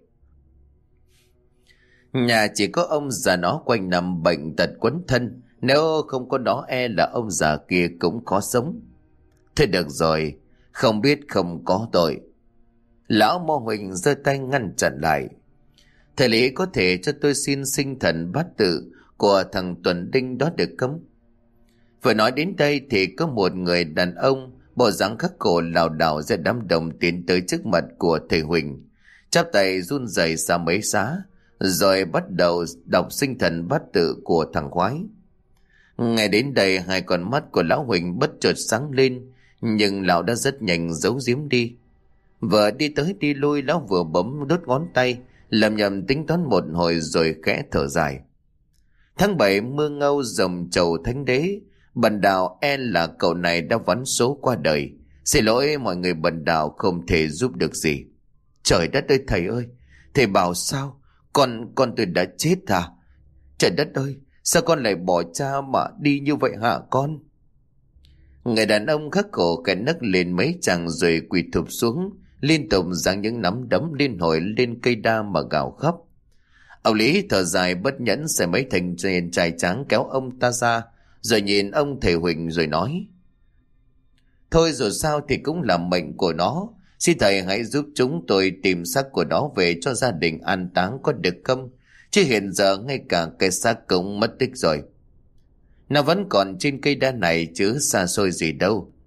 Nhà chỉ có ông già nó quanh nằm bệnh tật quấn thân, nếu không có nó e là ông già kia cũng khó sống. Thôi được rồi, không biết không có tội. Lão Mô Huỳnh giơ tay ngăn chặn lại. Thầy Lý có thể cho tôi xin sinh thần bát tự của thằng Tuần Đinh đó được không? Vừa nói đến đây thì có một người đàn ông bộ dáng khắc khổ lảo đảo ra đám đông tiến tới trước mặt của thầy Huỳnh, chắp tay run rẩy xa mấy xá, rồi bắt đầu đọc sinh thần bát tự của thằng Khoái. Ngay đến đây hai con mắt của lão Huỳnh bất chợt sáng lên, nhưng lão đã rất nhanh giấu giếm đi. Vừa đi tới đi lui, lão vừa bấm đốt ngón tay lầm nhầm tính toán một hồi rồi khẽ thở dài. Tháng bảy mưa ngâu rồng trầu thánh đế, bần đạo e là cậu này đã vắn số qua đời. Xin lỗi mọi người, bần đạo không thể giúp được gì. Trời đất ơi thầy ơi, thầy bảo sao? Con con tôi đã chết à? Trời đất ơi, sao con lại bỏ cha mà đi như vậy hả con? Người đàn ông khắc khổ cái nấc lên mấy chàng rồi quỳ thụp xuống, liên tục giáng những nắm đấm liên hồi lên cây đa mà gào khóc. Ông Lý thở dài bất nhẫn, sẽ mấy thành trên trai tráng kéo ông ta ra, rồi nhìn ông thầy Huỳnh rồi nói: Thôi dù sao thì cũng là mệnh của nó, xin thầy hãy giúp chúng tôi tìm xác của nó về cho gia đình an táng có được không? Chứ hiện giờ ngay cả cái xác cũng mất tích rồi. Nó vẫn còn trên cây đa này chứ xa xôi gì đâu.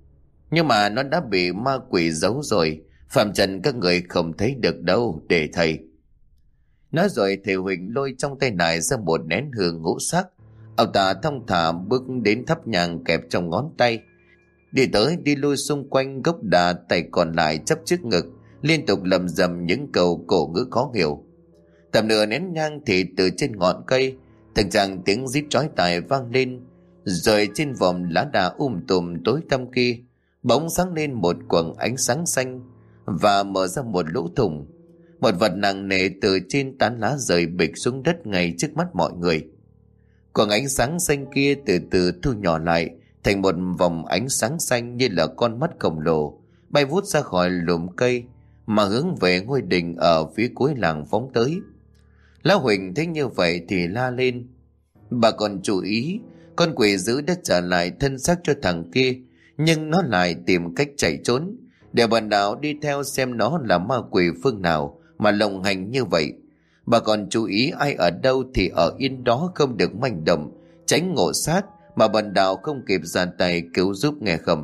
Nhưng mà nó đã bị ma quỷ giấu rồi, phàm trần các người không thấy được đâu, để thầy. Nói rồi thầy Huỳnh lôi trong tay nải ra một nén hương ngũ sắc. Ông ta thong thả bước đến thắp nhang kẹp trong ngón tay, đi tới đi lui xung quanh gốc đà, tay còn lại chắp trước ngực, liên tục lầm rầm những câu cổ ngữ khó hiểu. Tầm nửa nén nhang thì từ trên ngọn cây từng tràng tiếng rít chói tai vang lên, rồi trên vòm lá đà um tùm tối tăm kia bỗng sáng lên một quầng ánh sáng xanh và mở ra một lỗ thủng. Một vật nặng nề từ trên tán lá rơi bịch xuống đất ngay trước mắt mọi người. Quầng ánh sáng xanh kia từ từ thu nhỏ lại thành một vòng ánh sáng xanh như là con mắt khổng lồ, bay vút ra khỏi lùm cây mà hướng về ngôi đình ở phía cuối làng phóng tới. Lão Huỳnh thấy như vậy thì la lên: "Bà còn chú ý, con quỷ dữ đã trả lại thân xác cho thằng kia, nhưng nó lại tìm cách chạy trốn. Để bà nào đi theo xem nó là ma quỷ phương nào mà lộng hành như vậy. Bà còn chú ý ai ở đâu thì ở yên đó, không được manh động, tránh ngộ sát mà bần đạo không kịp ra tay cứu giúp, nghe không?"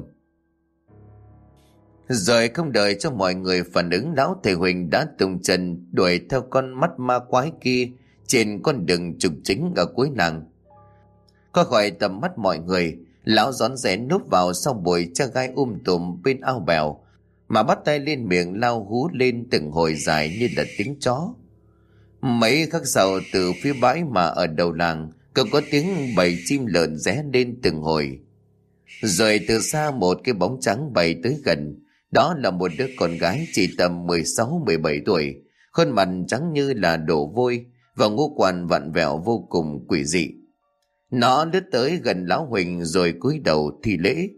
Rồi không đợi cho mọi người phản ứng, lão thầy Huỳnh đã tung chân đuổi theo con mắt ma quái kia trên con đường trục chính ở cuối làng. Qua khỏi tầm mắt mọi người, lão rón rén núp vào sau bụi che gai um tùm bên ao bèo, mà bắt tay lên miệng lao hú lên từng hồi dài như là tiếng chó. Mấy khắc sau, từ phía bãi mà ở đầu làng cũng có tiếng bầy chim lợn ré lên từng hồi. Rồi từ xa một cái bóng trắng bay tới gần. Đó là một đứa con gái chỉ tầm mười sáu mười bảy tuổi, khuôn mặt trắng như là đổ vôi và ngũ quan vặn vẹo vô cùng quỷ dị. Nó lướt tới gần lão Huỳnh rồi cúi đầu thi lễ: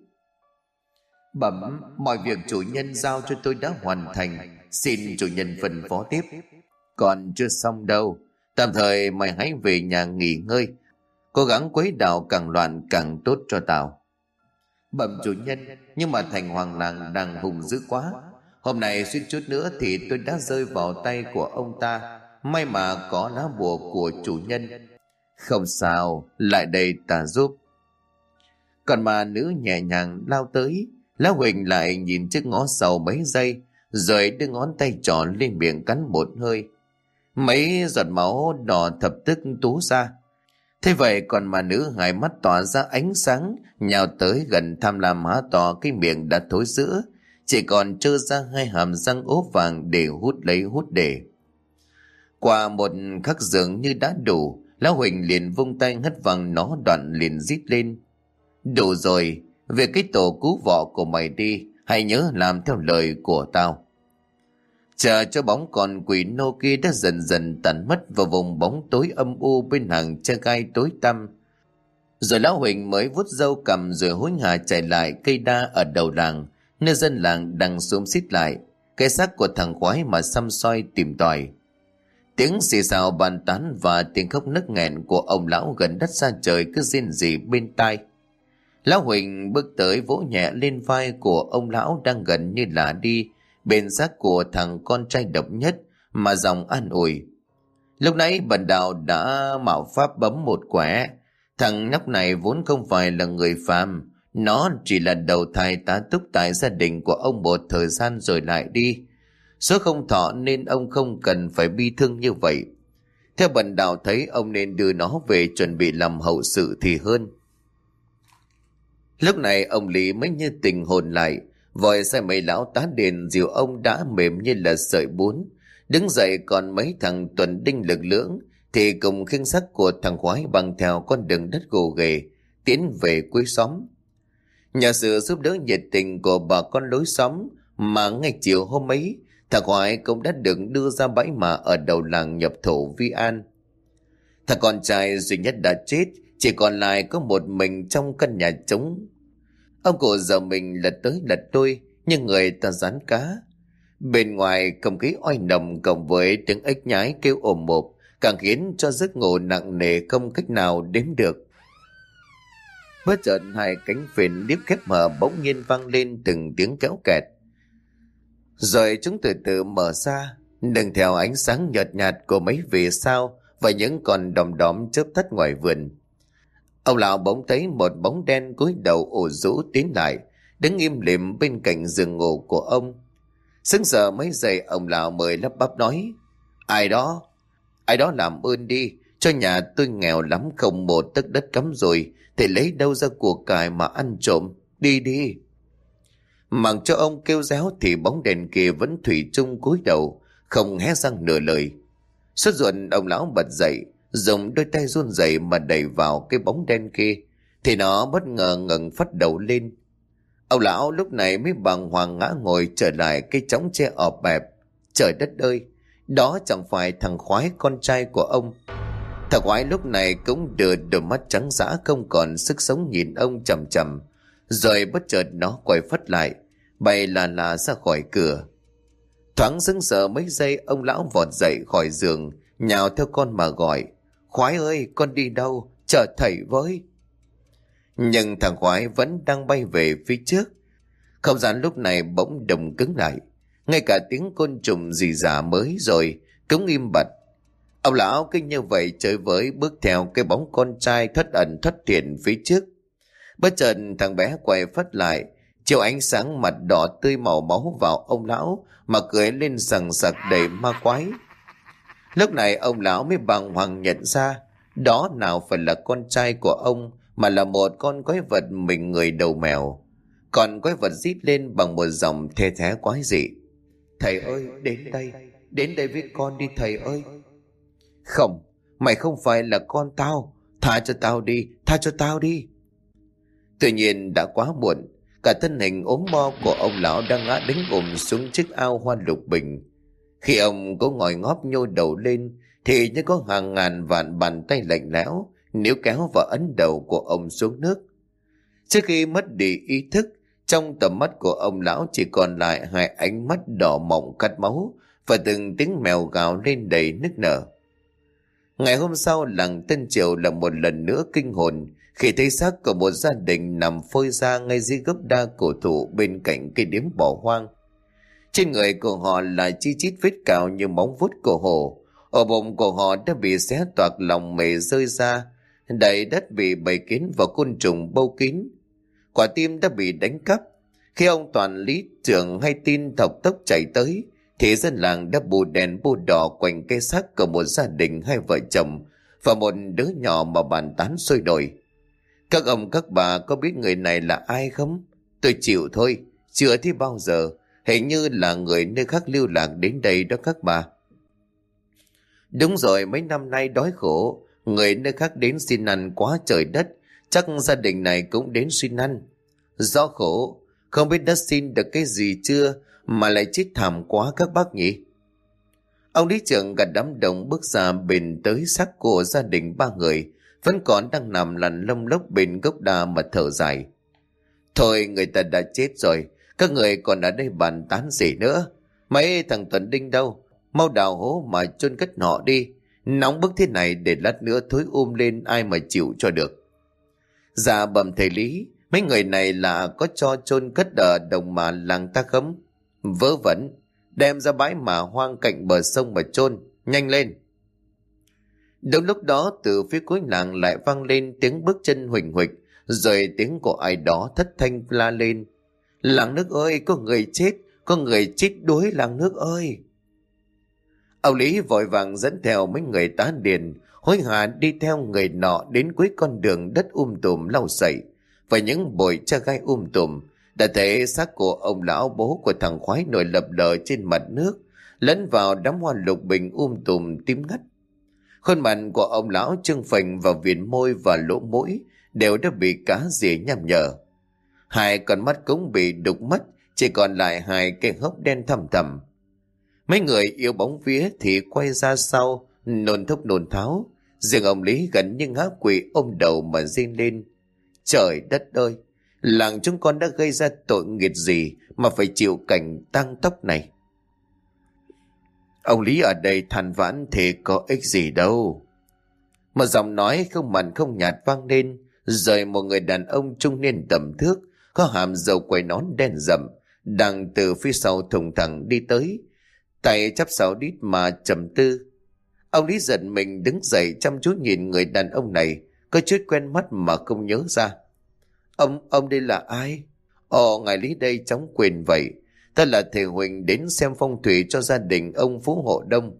"Bẩm, mọi việc chủ nhân giao cho tôi đã hoàn thành, xin chủ nhân phân phó tiếp." "Còn chưa xong đâu, tạm thời mày hãy về nhà nghỉ ngơi, cố gắng quấy đào càng loạn càng tốt cho tao." "Bẩm chủ nhân, nhưng mà thành hoàng làng đang hùng dữ quá. Hôm nay suýt chút nữa thì tôi đã rơi vào tay của ông ta. May mà có lá bùa của chủ nhân." "Không sao, lại đây ta giúp." Còn mà nữ nhẹ nhàng lao tới. Lão Huỳnh lại nhìn chiếc ngó sau mấy giây, rồi đưa ngón tay trỏ lên miệng cắn một hơi. Mấy giọt máu đỏ thập tức tú ra. Thế vậy còn mà nữ hai mắt tỏa ra ánh sáng, nhào tới gần tham lam há to cái miệng đã thối sữa, chỉ còn trơ ra hai hàm răng ốp vàng để hút lấy hút để. Qua một khắc dường như đã đủ, lão Huỳnh liền vung tay hất văng nó, đoạn liền rít lên: "Đủ rồi, về cái tổ cứu vọ của mày đi, hãy nhớ làm theo lời của tao." Chờ cho bóng con quỷ nô kia đã dần dần tàn mất vào vùng bóng tối âm u bên hàng che gai tối tăm, rồi lão Huỳnh mới vuốt râu cầm rồi hối hả chạy lại cây đa ở đầu làng, nơi dân làng đang xúm xít lại cái xác của thằng khoái mà xăm soi tìm tòi. Tiếng xì xào bàn tán và tiếng khóc nức nghẹn của ông lão gần đất xa trời cứ rên rỉ bên tai. Lão Huỳnh bước tới vỗ nhẹ lên vai của ông lão đang gần như là đi bên xác của thằng con trai độc nhất mà giọng an ủi: "Lúc nãy bần đạo đã mạo pháp bấm một quẻ. Thằng nhóc này vốn không phải là người phàm, nó chỉ là đầu thai tá túc tại gia đình của ông một thời gian rồi lại đi. Số không thọ nên ông không cần phải bi thương như vậy. Theo bần đạo thấy ông nên đưa nó về chuẩn bị làm hậu sự thì hơn." Lúc này ông Lý mới như tình hồn lại, vội sai mấy lão tá đền dìu ông đã mềm như là sợi bún. Đứng dậy còn mấy thằng tuần đinh lực lưỡng thì cùng khiêng xác của thằng khoái bằng theo con đường đất gồ ghề tiến về cuối xóm. Nhờ sự giúp đỡ nhiệt tình của bà con lối xóm mà ngay chiều hôm ấy, thằng khoái cũng đã được đưa ra bãi mả ở đầu làng nhập thổ Vi An. Thằng con trai duy nhất đã chết, chỉ còn lại có một mình trong căn nhà trống. Ông cụ giờ mình lật tới lật lui như người ta rán cá. Bên ngoài không khí oi nồng cộng với tiếng ếch nhái kêu ồm ộp càng khiến cho giấc ngủ nặng nề không cách nào đếm được. Bất chợt hai cánh phền liếp khép mở bỗng nhiên vang lên từng tiếng kéo kẹt, rồi chúng từ từ mở ra, nương theo ánh sáng nhợt nhạt của mấy vì sao và những con đom đóm chớp tắt ngoài vườn. Ông lão bỗng thấy một bóng đen cúi đầu ủ rũ tiến lại, đứng im lìm bên cạnh giường ngủ của ông. Sững sờ mấy giây, ông lão mới lắp bắp nói: Ai đó? Ai đó làm ơn đi, cho nhà tôi nghèo lắm, không một tấc đất cắm rồi, thì lấy đâu ra của cải mà ăn trộm. Đi đi. Mặc cho ông kêu réo thì bóng đèn kia vẫn thủy chung cúi đầu, không hé răng nửa lời. Sốt ruột, ông lão bật dậy, dùng đôi tay run rẩy mà đẩy vào cái bóng đen kia, thì nó bất ngờ ngẩng phát đầu lên. Ông lão lúc này mới bàng hoàng ngã ngồi trở lại cái chõng tre ọp ẹp. Trời đất ơi, đó chẳng phải thằng Khoái, con trai của ông. Thằng Khoái lúc này cũng đưa đôi mắt trắng dã không còn sức sống nhìn ông chằm chằm, rồi bất chợt nó quay phắt lại, bay là là ra khỏi cửa. Thoáng sững sờ mấy giây, ông lão vọt dậy khỏi giường, nhào theo con mà gọi: Khoái ơi, con đi đâu? Chờ thầy với. Nhưng thằng Khoái vẫn đang bay về phía trước. Không gian lúc này bỗng đông cứng lại, ngay cả tiếng côn trùng rì rả mới rồi cũng im bặt. Ông lão kinh như vậy chơi với bước theo cái bóng con trai thoát ẩn thoát hiện phía trước. Bất chợt thằng bé quay phát lại, chiếu ánh sáng mặt đỏ tươi màu máu vào ông lão mà cười lên sằng sặc đầy ma quái. Lúc này ông lão mới bàng hoàng nhận ra đó nào phải là con trai của ông, mà là một con quái vật mình người đầu mèo. Còn quái vật rít lên bằng một giọng thê thé quái dị: Thầy ơi, đến đây, đến đây với con đi thầy ơi. Không, mày không phải là con tao, tha cho tao đi, tha cho tao đi. Tuy nhiên đã quá muộn, cả thân hình ốm mo của ông lão đang ngã đánh ùm xuống chiếc ao hoa lục bình. Khi ông có ngồi ngóp nhô đầu lên thì như có hàng ngàn vạn bàn tay lạnh lẽo níu kéo và ấn đầu của ông xuống nước. Trước khi mất đi ý thức, trong tầm mắt của ông lão chỉ còn lại hai ánh mắt đỏ mọng cắt máu và từng tiếng mèo gào lên đầy nức nở. Ngày hôm sau, làng Tân Triều là một lần nữa kinh hồn khi thấy xác của một gia đình nằm phơi ra ngay dưới gốc đa cổ thụ bên cạnh cây điếm bỏ hoang. Trên người của họ là chi chít vết cào như móng vuốt của hổ. Ở bụng của họ đã bị xé toạc, lòng mề rơi ra, đầy đất bị bầy kiến và côn trùng bâu kín. Quả tim đã bị đánh cắp. Khi ông Toàn lý trưởng hay tin thọc tốc chạy tới thì dân làng đã bù đèn bù đỏ quanh cây xác của một gia đình hai vợ chồng và một đứa nhỏ mà bàn tán sôi nổi. Các ông các bà có biết người này là ai không? Tôi chịu thôi, chưa thấy bao giờ. Hình như là người nơi khác lưu lạc đến đây đó các bà. Đúng rồi, mấy năm nay đói khổ, người nơi khác đến xin ăn quá trời đất, chắc gia đình này cũng đến xin ăn. Do khổ, không biết đã xin được cái gì chưa mà lại chết thảm quá các bác nhỉ. Ông lý trưởng gặt đám đồng bước ra bên tới xác của gia đình ba người vẫn còn đang nằm lăn lông lốc bên gốc đa mà thở dài. Thôi, người ta đã chết rồi, các người còn ở đây bàn tán gì nữa? Mấy thằng Tuấn Đinh đâu? Mau đào hố mà chôn cất họ đi. Nóng bức thế này để lát nữa thối um lên ai mà chịu cho được. Dạ bẩm thầy Lý, mấy người này là có cho chôn cất ở đồng mà làng ta không? Vớ vẩn, đem ra bãi mà hoang cạnh bờ sông mà chôn, nhanh lên. Đúng lúc đó từ phía cuối làng lại vang lên tiếng bước chân huỳnh huỳnh, rồi tiếng của ai đó thất thanh la lên: Làng nước ơi, có người chết, có người chết đuối làng nước ơi. Ông Lý vội vàng dẫn theo mấy người tá điền hối hả đi theo người nọ đến cuối con đường đất um tùm lau sậy và những bụi cha gai um tùm. Đã thấy xác của ông lão bố của thằng Khoái nổi lập lờ trên mặt nước, lẫn vào đám hoa lục bình um tùm tím ngắt. Khuôn mặt của ông lão trương phình và viền môi và lỗ mũi đều đã bị cá rỉa nham nhở. Hai con mắt cũng bị đục mất, chỉ còn lại hai cái hốc đen thầm thầm. Mấy người yêu bóng vía thì quay ra sau, nôn thốc nôn tháo. Riêng ông Lý gần như ngã quỵ ôm đầu mà rên lên: Trời đất ơi, làng chúng con đã gây ra tội nghiệt gì mà phải chịu cảnh tang tóc này? Ông Lý ở đây than vãn thì có ích gì đâu. Một giọng nói không mặn không nhạt vang lên, rồi một người đàn ông trung niên tầm thước, có hàm dầu quai nón đen rậm, đang từ phía sau thùng thẳng đi tới, tay chắp sáu đít mà trầm tư. Ông Lý giật mình đứng dậy chăm chú nhìn người đàn ông này, có chút quen mắt mà không nhớ ra. Ông, ông đây là ai? Ồ, ngài Lý đây chóng quên vậy. Ta là thầy Huỳnh đến xem phong thủy cho gia đình ông Phú Hộ Đông.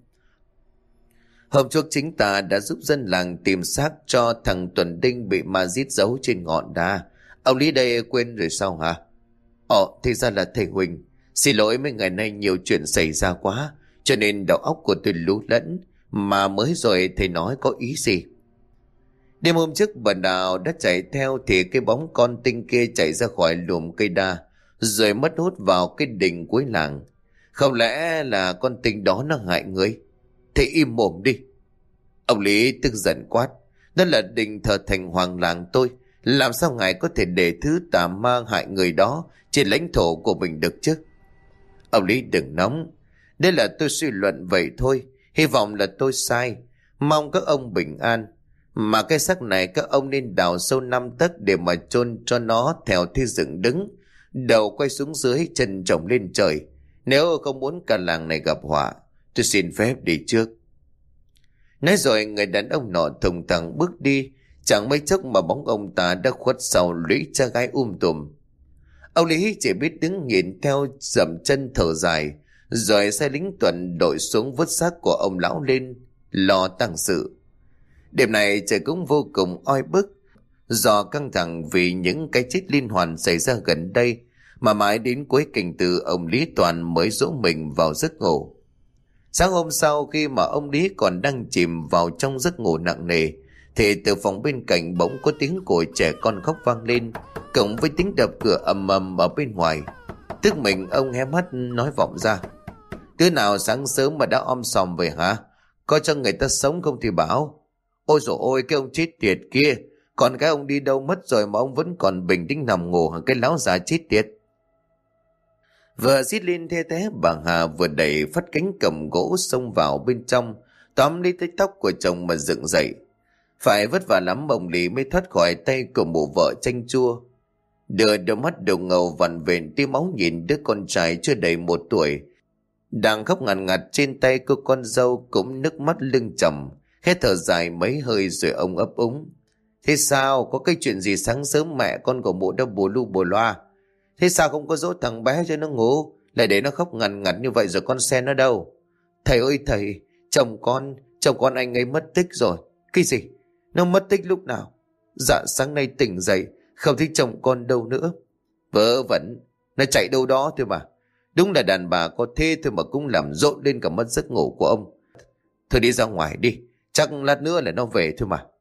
Hôm trước chính ta đã giúp dân làng tìm xác cho thằng Tuần Đinh bị ma giết giấu trên ngọn đá. Ông Lý đây quên rồi sao hả? Ồ, thì ra là thầy Huỳnh. Xin lỗi, mấy ngày nay nhiều chuyện xảy ra quá, cho nên đầu óc của tôi lú lẫn. Mà mới rồi thầy nói có ý gì? Đêm hôm trước bà Đào đã chạy theo thì cái bóng con tinh kia chạy ra khỏi lùm cây đa, rồi mất hút vào cái đình cuối làng. Không lẽ là con tinh đó nó hại người? Thầy im mồm đi. Ông Lý tức giận quát. Đó là đình thờ thành hoàng làng tôi. Làm sao ngài có thể để thứ tà ma hại người đó trên lãnh thổ của mình được chứ? Ông Lý đừng nóng. Đây là tôi suy luận vậy thôi. Hy vọng là tôi sai. Mong các ông bình an. Mà cái xác này các ông nên đào sâu năm tấc để mà chôn cho nó theo thi dựng đứng, đầu quay xuống dưới, chân trồng lên trời. Nếu không muốn cả làng này gặp họa, tôi xin phép đi trước. Nói rồi người đàn ông nọ thùng thẳng bước đi. Chẳng mấy chốc mà bóng ông ta đã khuất sau lũy cha gái um tùm. Ông Lý chỉ biết đứng nhìn theo, dậm chân thở dài. Rồi xe lính tuần đội xuống vớt xác của ông lão lên, lo tang sự. Đêm này trời cũng vô cùng oi bức. Do căng thẳng vì những cái chết liên hoàn xảy ra gần đây, mà mãi đến cuối cảnh từ ông Lý Toàn mới dỗ mình vào giấc ngủ. Sáng hôm sau, khi mà ông Lý còn đang chìm vào trong giấc ngủ nặng nề, thì từ phòng bên cạnh bỗng có tiếng của trẻ con khóc vang lên, cộng với tiếng đập cửa ầm ầm ở bên ngoài. Tức mình ông hé mắt nói vọng ra: "Đứa nào sáng sớm mà đã om sòm vậy hả? Có cho người ta sống không thì bảo." "Ôi dồi ôi, cái ông chết tiệt kia, còn cái ông đi đâu mất rồi mà ông vẫn còn bình tĩnh nằm ngủ hả cái láo già chết tiệt?" Vừa rít lên thê thế, bà Hà vừa đẩy phát cánh cầm gỗ xông vào bên trong, tóm lấy tới tóc của chồng mà dựng dậy. Phải vất vả lắm ông Lý mới thoát khỏi tay của mụ vợ chanh chua. Đưa đôi mắt đầu ngầu vằn vện tia máu nhìn đứa con trai chưa đầy một tuổi đang khóc ngằn ngặt trên tay cô con dâu, cũng nước mắt lưng tròng, khẽ thở dài mấy hơi rồi ông ấp úng: "Thế sao? Có cái chuyện gì sáng sớm mẹ con của mụ đã bù lu bù loa? Thế sao không có dỗ thằng bé cho nó ngủ, lại để nó khóc ngằn ngặt như vậy rồi con sen nó đâu?" "Thầy ơi thầy, chồng con, chồng con anh ấy mất tích rồi." "Cái gì? Nó mất tích lúc nào?" "Dạ sáng nay tỉnh dậy, không thấy chồng con đâu nữa." "Vớ vẩn, nó chạy đâu đó thôi mà. Đúng là đàn bà có thê thôi mà cũng làm rộn lên cả mất giấc ngủ của ông. Thôi đi ra ngoài đi, chắc lát nữa là nó về thôi mà."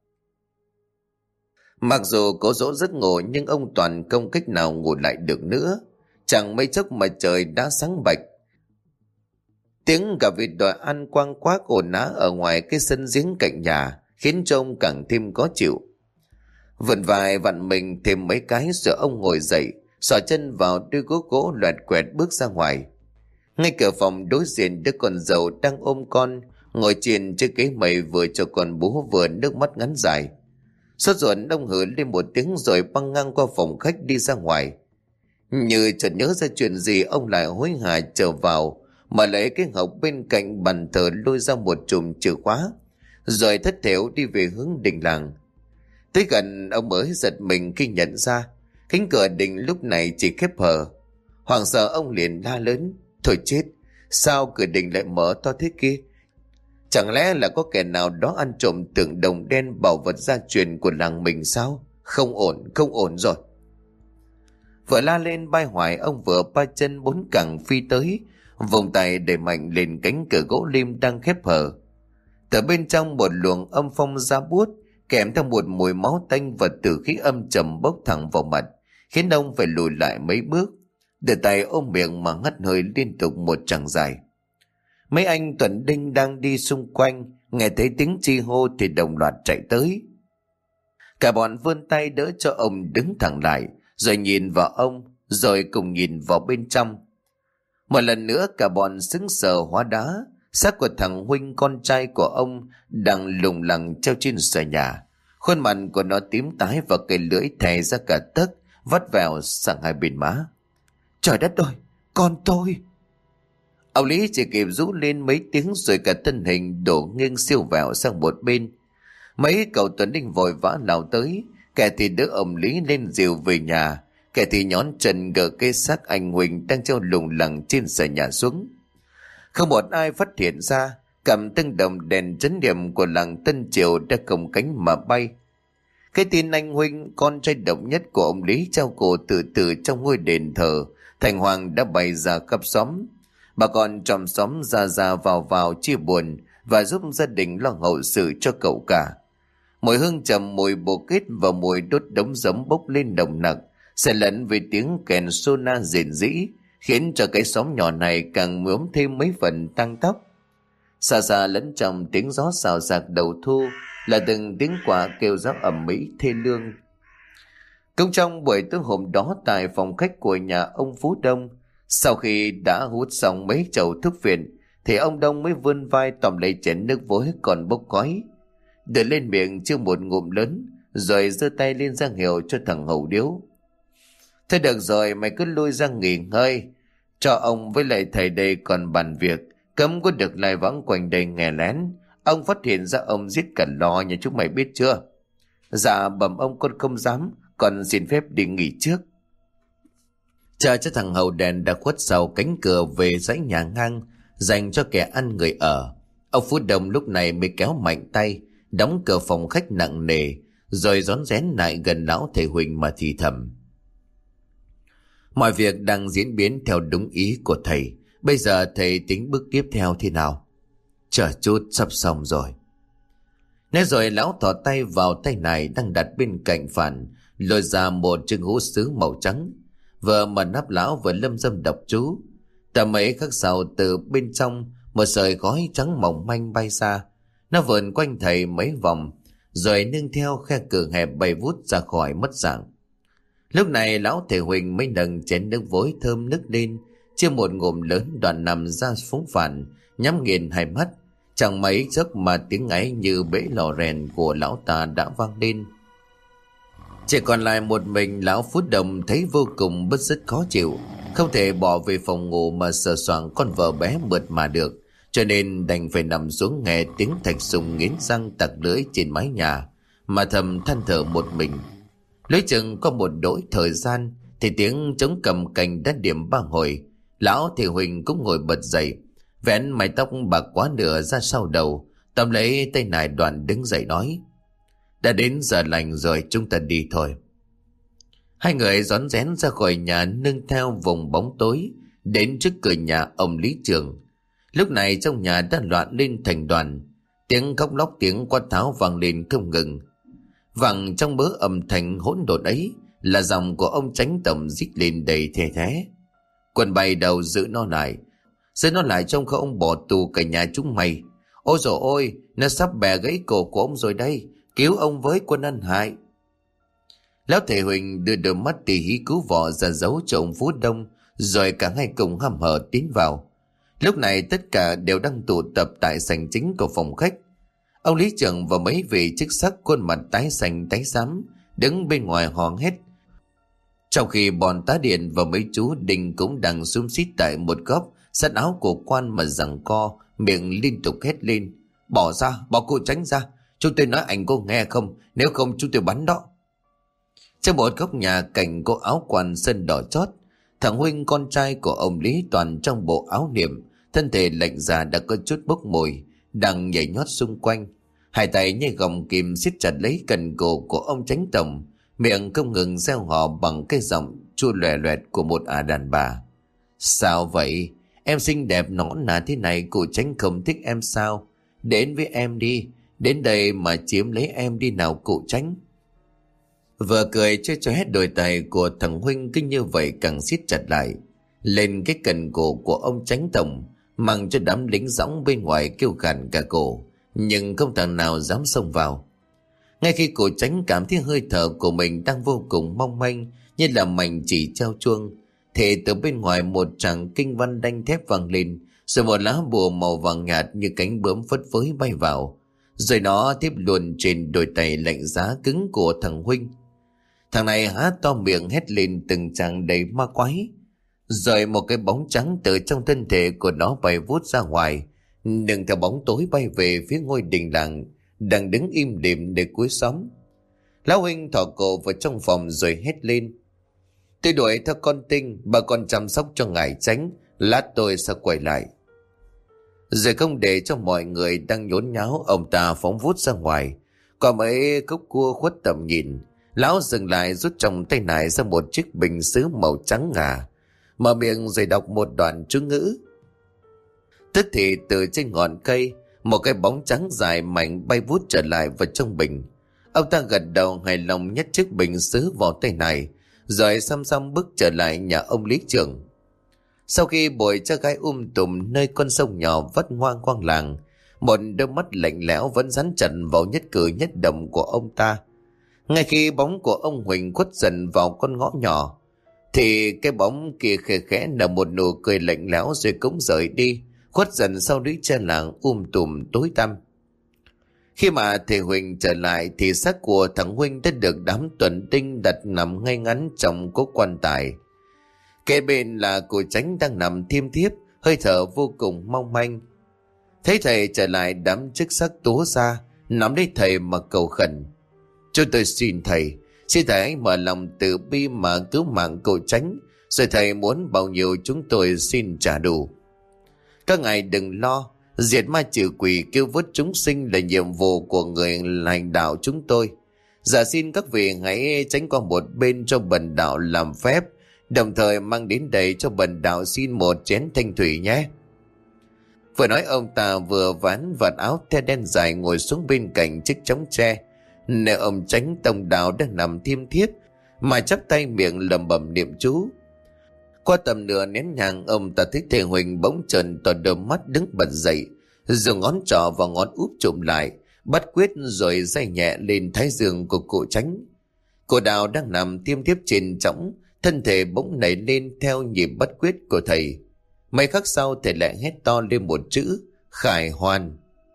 Mặc dù có dỗ giấc ngủ nhưng ông Toàn không cách nào ngủ lại được nữa. Chẳng mấy chốc mà trời đã sáng bạch. Tiếng gà vịt đòi ăn quang quác ồn ào ở ngoài cái sân giếng cạnh nhà khiến cho ông càng thêm khó chịu. Vần vài vặn mình thêm mấy cái rồi ông ngồi dậy, xỏ chân vào đôi gỗ gỗ loẹt quẹt bước ra ngoài. Ngay cửa phòng đối diện, đứa con dâu đang ôm con ngồi trên chiếc ghế mây, vừa cho con bú vừa nước mắt ngắn dài. Sốt ruột ông hử lên một tiếng rồi băng ngang qua phòng khách đi ra ngoài. Như chợt nhớ ra chuyện gì, ông lại hối hả trở vào, mà lấy cái hộp bên cạnh bàn thờ lôi ra một chùm chìa khóa, rồi thất thểu đi về hướng đình làng. Tới gần ông mới giật mình khi nhận ra cánh cửa đình lúc này chỉ khép hờ. Hoảng sợ ông liền la lớn: "Thôi chết, sao cửa đình lại mở to thế kia? Chẳng lẽ là có kẻ nào đó ăn trộm tượng đồng đen, bảo vật gia truyền của làng mình sao? Không ổn, không ổn rồi." Vừa la lên bay hoài, ông vừa ba chân bốn cẳng phi tới, vùng tay đẩy mạnh lên cánh cửa gỗ lim đang khép hờ. Từ bên trong một luồng âm phong ra buốt, kèm theo một mùi máu tanh và tử khí âm trầm bốc thẳng vào mặt, khiến ông phải lùi lại mấy bước, đưa tay ôm miệng mà ngắt hơi liên tục một chàng dài. Mấy anh Tuần Đinh đang đi xung quanh nghe thấy tiếng chi hô thì đồng loạt chạy tới. Cả bọn vươn tay đỡ cho ông đứng thẳng lại, rồi nhìn vào ông, rồi cùng nhìn vào bên trong. Một lần nữa cả bọn sững sờ hóa đá. Xác của thằng huynh con trai của ông đang lủng lẳng treo trên xà nhà. Khuôn mặt của nó tím tái và cái lưỡi thè ra cả tấc, vắt vẻo sang hai bên má. "Trời đất ơi, con tôi!" Ông Lý chỉ kịp rú lên mấy tiếng rồi cả thân hình đổ nghiêng siêu vẹo sang một bên. Mấy cậu Tuấn Đinh vội vã lao tới, kẻ thì đỡ ông Lý lên dìu về nhà, Kẻ thì nhón chân gỡ cái xác anh Huỳnh đang treo lủng lẳng trên sàn nhà xuống. Không một ai phát hiện ra, cầm từng đồng đèn chấn điểm của làng Tân Triều đã cồng cánh mà bay. Cái tin anh Huynh, con trai độc nhất của ông Lý, treo cổ tự tử trong ngôi đền thờ thành hoàng đã bày ra khắp xóm. Bà con trong xóm ra ra vào vào chia buồn và giúp gia đình lo hậu sự cho cậu cả. Mùi hương trầm, mùi bồ kết và mùi đốt đống giấm bốc lên nồng nặc, xen lẫn với tiếng kèn sona rền rĩ, khiến cho cái xóm nhỏ này càng nhuốm thêm mấy phần tăng tóc. Xa xa lẫn trong tiếng gió xào xạc đầu thu là từng tiếng quả kêu gió ầm ĩ thê lương. Cũng trong buổi tối hôm đó, tại phòng khách của nhà ông Phú Đông, sau khi đã hút xong mấy chầu thuốc phiện, thì ông Đông mới vươn vai tóm lấy chén nước vối còn bốc khói, đưa lên miệng chưa một ngụm lớn, rồi giơ tay lên ra hiệu cho thằng Hậu Điếu. Thôi được rồi, mày cứ lui ra nghỉ ngơi, cho ông với lại thầy đây còn bàn việc, cấm có được lai vãng quanh đây nghe lén. Ông phát hiện ra ông giết cả lò nhà chúng mày biết chưa? Dạ bẩm ông, con không dám, con xin phép đi nghỉ trước. Chờ cho thằng Hậu đèn đã khuất sau cánh cửa về dãy nhà ngang dành cho kẻ ăn người ở, ông Phú Đông lúc này mới kéo mạnh tay đóng cửa phòng khách nặng nề, rồi rón rén lại gần lão thầy Huỳnh mà thì thầm: Mọi việc đang diễn biến theo đúng ý của thầy. Bây giờ thầy tính bước tiếp theo thế nào? Chờ chút, sắp xong rồi. Nói rồi lão thò tay vào tay này đang đặt bên cạnh phản, lôi ra một chiếc hũ sứ màu trắng. Vừa mở nắp lão vừa lâm dâm đọc chú. Tầm mấy khắc sau, từ bên trong một sợi khói trắng mỏng manh bay ra. Nó vờn quanh thầy mấy vòng, rồi nương theo khe cửa hẹp bay vút ra khỏi mất dạng. Lúc này lão thầy Huỳnh mới nâng chén nước vối thơm nức lên, chia một ngụm lớn, đoạn nằm ra phúng phản, nhắm nghiền hai mắt. Chẳng mấy chốc mà tiếng ấy như bể lò rèn của lão ta đã vang lên. Chỉ còn lại một mình lão Phú Đồng thấy vô cùng bứt rứt khó chịu, không thể bỏ về phòng ngủ mà sờ soạng con vợ bé mượt mà được, cho nên đành phải nằm xuống nghe tiếng Thạch Sùng nghiến răng tặc lưỡi trên mái nhà mà thầm than thở một mình. Lấy chừng có một đỗi thời gian thì tiếng trống cầm cành đã điểm ba hồi. Lão thầy Huỳnh cũng ngồi bật dậy, vén mái tóc bạc quá nửa ra sau đầu, tóm lấy tay nải đoạn đứng dậy nói: Đã đến giờ lành rồi, chúng ta đi thôi. Hai người rón rén ra khỏi nhà, nương theo vùng bóng tối đến trước cửa nhà ông Lý Trường. Lúc này trong nhà đã loạn lên thành đoàn, tiếng khóc lóc, tiếng quát tháo vang lên không ngừng. Vẳng trong mớ âm thanh hỗn độn ấy là giọng của ông Chánh Tổng rít lên đầy thê thé: Quần bay đầu, giữ nó lại, giữ nó lại, trong không ông bỏ tù cả nhà chúng mày. Ôi dồi ôi, nó sắp bẻ gãy cổ của ông rồi đây, cứu ông với, quân ăn hại. Lão thầy Huỳnh đưa đôi mắt tỉ hí cứu vỏ ra giấu cho ông Phú Đông, rồi cả hai cùng hăm hở tiến vào. Lúc này tất cả đều đang tụ tập tại sảnh chính của phòng khách. Ông Lý Trường và mấy vị chức sắc khuôn mặt tái xanh tái xám đứng bên ngoài hò hét, trong khi bọn tá điện và mấy chú đình cũng đang xúm xít tại một góc sát áo của quan mà giằng co, miệng liên tục hét lên: Bỏ ra, bỏ cô Tránh ra, chúng tôi nói anh cô nghe không, nếu không chúng tôi bắn đó. Trong một góc nhà cạnh cô áo quan sơn đỏ chót, thằng Huynh con trai của ông Lý toàn trong bộ áo niệm, thân thể lạnh già đã có chút bốc mùi, đang nhảy nhót xung quanh, hai tay như gọng kìm siết chặt lấy cần cổ của ông Chánh Tổng, miệng không ngừng reo hò bằng cái giọng chua loè loẹt của một ả đàn bà: Sao vậy? Em xinh đẹp nõn nà thế này, cụ Chánh không thích em sao? Đến với em đi, đến đây mà chiếm lấy em đi nào cụ Chánh. Vừa cười chơi cho hết đôi tay của thằng Huynh kinh như vậy càng siết chặt lại lên cái cần cổ của ông Chánh Tổng, mang cho đám lính dõng bên ngoài kêu khàn cả cổ, nhưng không thằng nào dám xông vào. Ngay khi cụ Chánh cảm thấy hơi thở của mình đang vô cùng mong manh như là mảnh chỉ treo chuông, thì từ bên ngoài một tràng kinh văn đanh thép vang lên, rồi một lá bùa màu vàng nhạt như cánh bướm phất phới bay vào, rồi nó tiếp luôn trên đôi tay lạnh giá cứng của thằng Huynh. Thằng này há to miệng hét lên từng tràng đầy ma quái, rồi một cái bóng trắng từ trong thân thể của nó bay vút ra ngoài, nương theo bóng tối bay về phía ngôi đình làng đang đứng im lìm để cuối xóm. Lão Huynh thò cổ vào trong phòng rồi hét lên: Tôi đuổi theo con Tinh, bà con chăm sóc cho ngài Chánh, lát tôi sẽ quay lại. Rồi không để cho mọi người đang nhốn nháo, ông ta phóng vút ra ngoài. Có mấy cốc cua khuất tầm nhìn, lão dừng lại rút trong tay nải ra một chiếc bình sứ màu trắng ngà, mở miệng rồi đọc một đoạn chú ngữ. Tức thì từ trên ngọn cây, một cái bóng trắng dài mạnh bay vút trở lại vào trong bình. Ông ta gật đầu hài lòng nhét chiếc bình sứ vào tay này, rồi xăm xăm bước trở lại nhà ông lý trưởng. Sau khi bồi cho gái um tùm nơi con sông nhỏ vắt ngoang quang làng, một đôi mắt lạnh lẽo vẫn dán chặt vào nhất cử nhất động của ông ta. Ngay khi bóng của ông Huỳnh khuất dần vào con ngõ nhỏ, thì cái bóng kia khẽ khẽ nở một nụ cười lạnh lẽo rồi cũng rời đi, khuất dần sau lũy tre làng um tùm tối tăm. Khi mà thầy Huỳnh trở lại thì xác của thằng Huỳnh đã được đám tuần tinh đặt nằm ngay ngắn trong cố quan tài. Kế bên là cô Chánh đang nằm thiêm thiếp, hơi thở vô cùng mong manh. Thấy thầy trở lại, đám chức sắc túa ra nắm lấy thầy mà cầu khẩn. Chúng tôi xin thầy, xin thầy hãy mở lòng từ bi mà cứu mạng cô Chánh, rồi thầy muốn bao nhiêu chúng tôi xin trả đủ. Các ngài đừng lo, diệt ma trừ quỷ cứu vớt chúng sinh là nhiệm vụ của người lãnh đạo chúng tôi. Dạ xin các vị hãy tránh qua một bên cho bần đạo làm phép, đồng thời mang đến đây cho bần đạo xin một chén thanh thủy nhé. Vừa nói ông ta vừa ván vạt áo the đen dài ngồi xuống bên cạnh chiếc chõng tre, nơi ông Chánh Tông Đạo đang nằm thiêm thiếp mà chắp tay miệng lẩm bẩm niệm chú. Qua tầm nửa nén nhang, ông ta thấy thầy Huỳnh bỗng trần tỏ đôi mắt đứng bật dậy, dùng ngón trỏ và ngón úp chụm lại, bắt quyết rồi day nhẹ lên thái dương của cụ Chánh. Cô Đào đang nằm thiêm thiếp trên chõng, thân thể bỗng nảy lên theo nhịp bắt quyết của thầy. Mấy khắc sau thầy lại hét to lên một chữ: khải hoàn.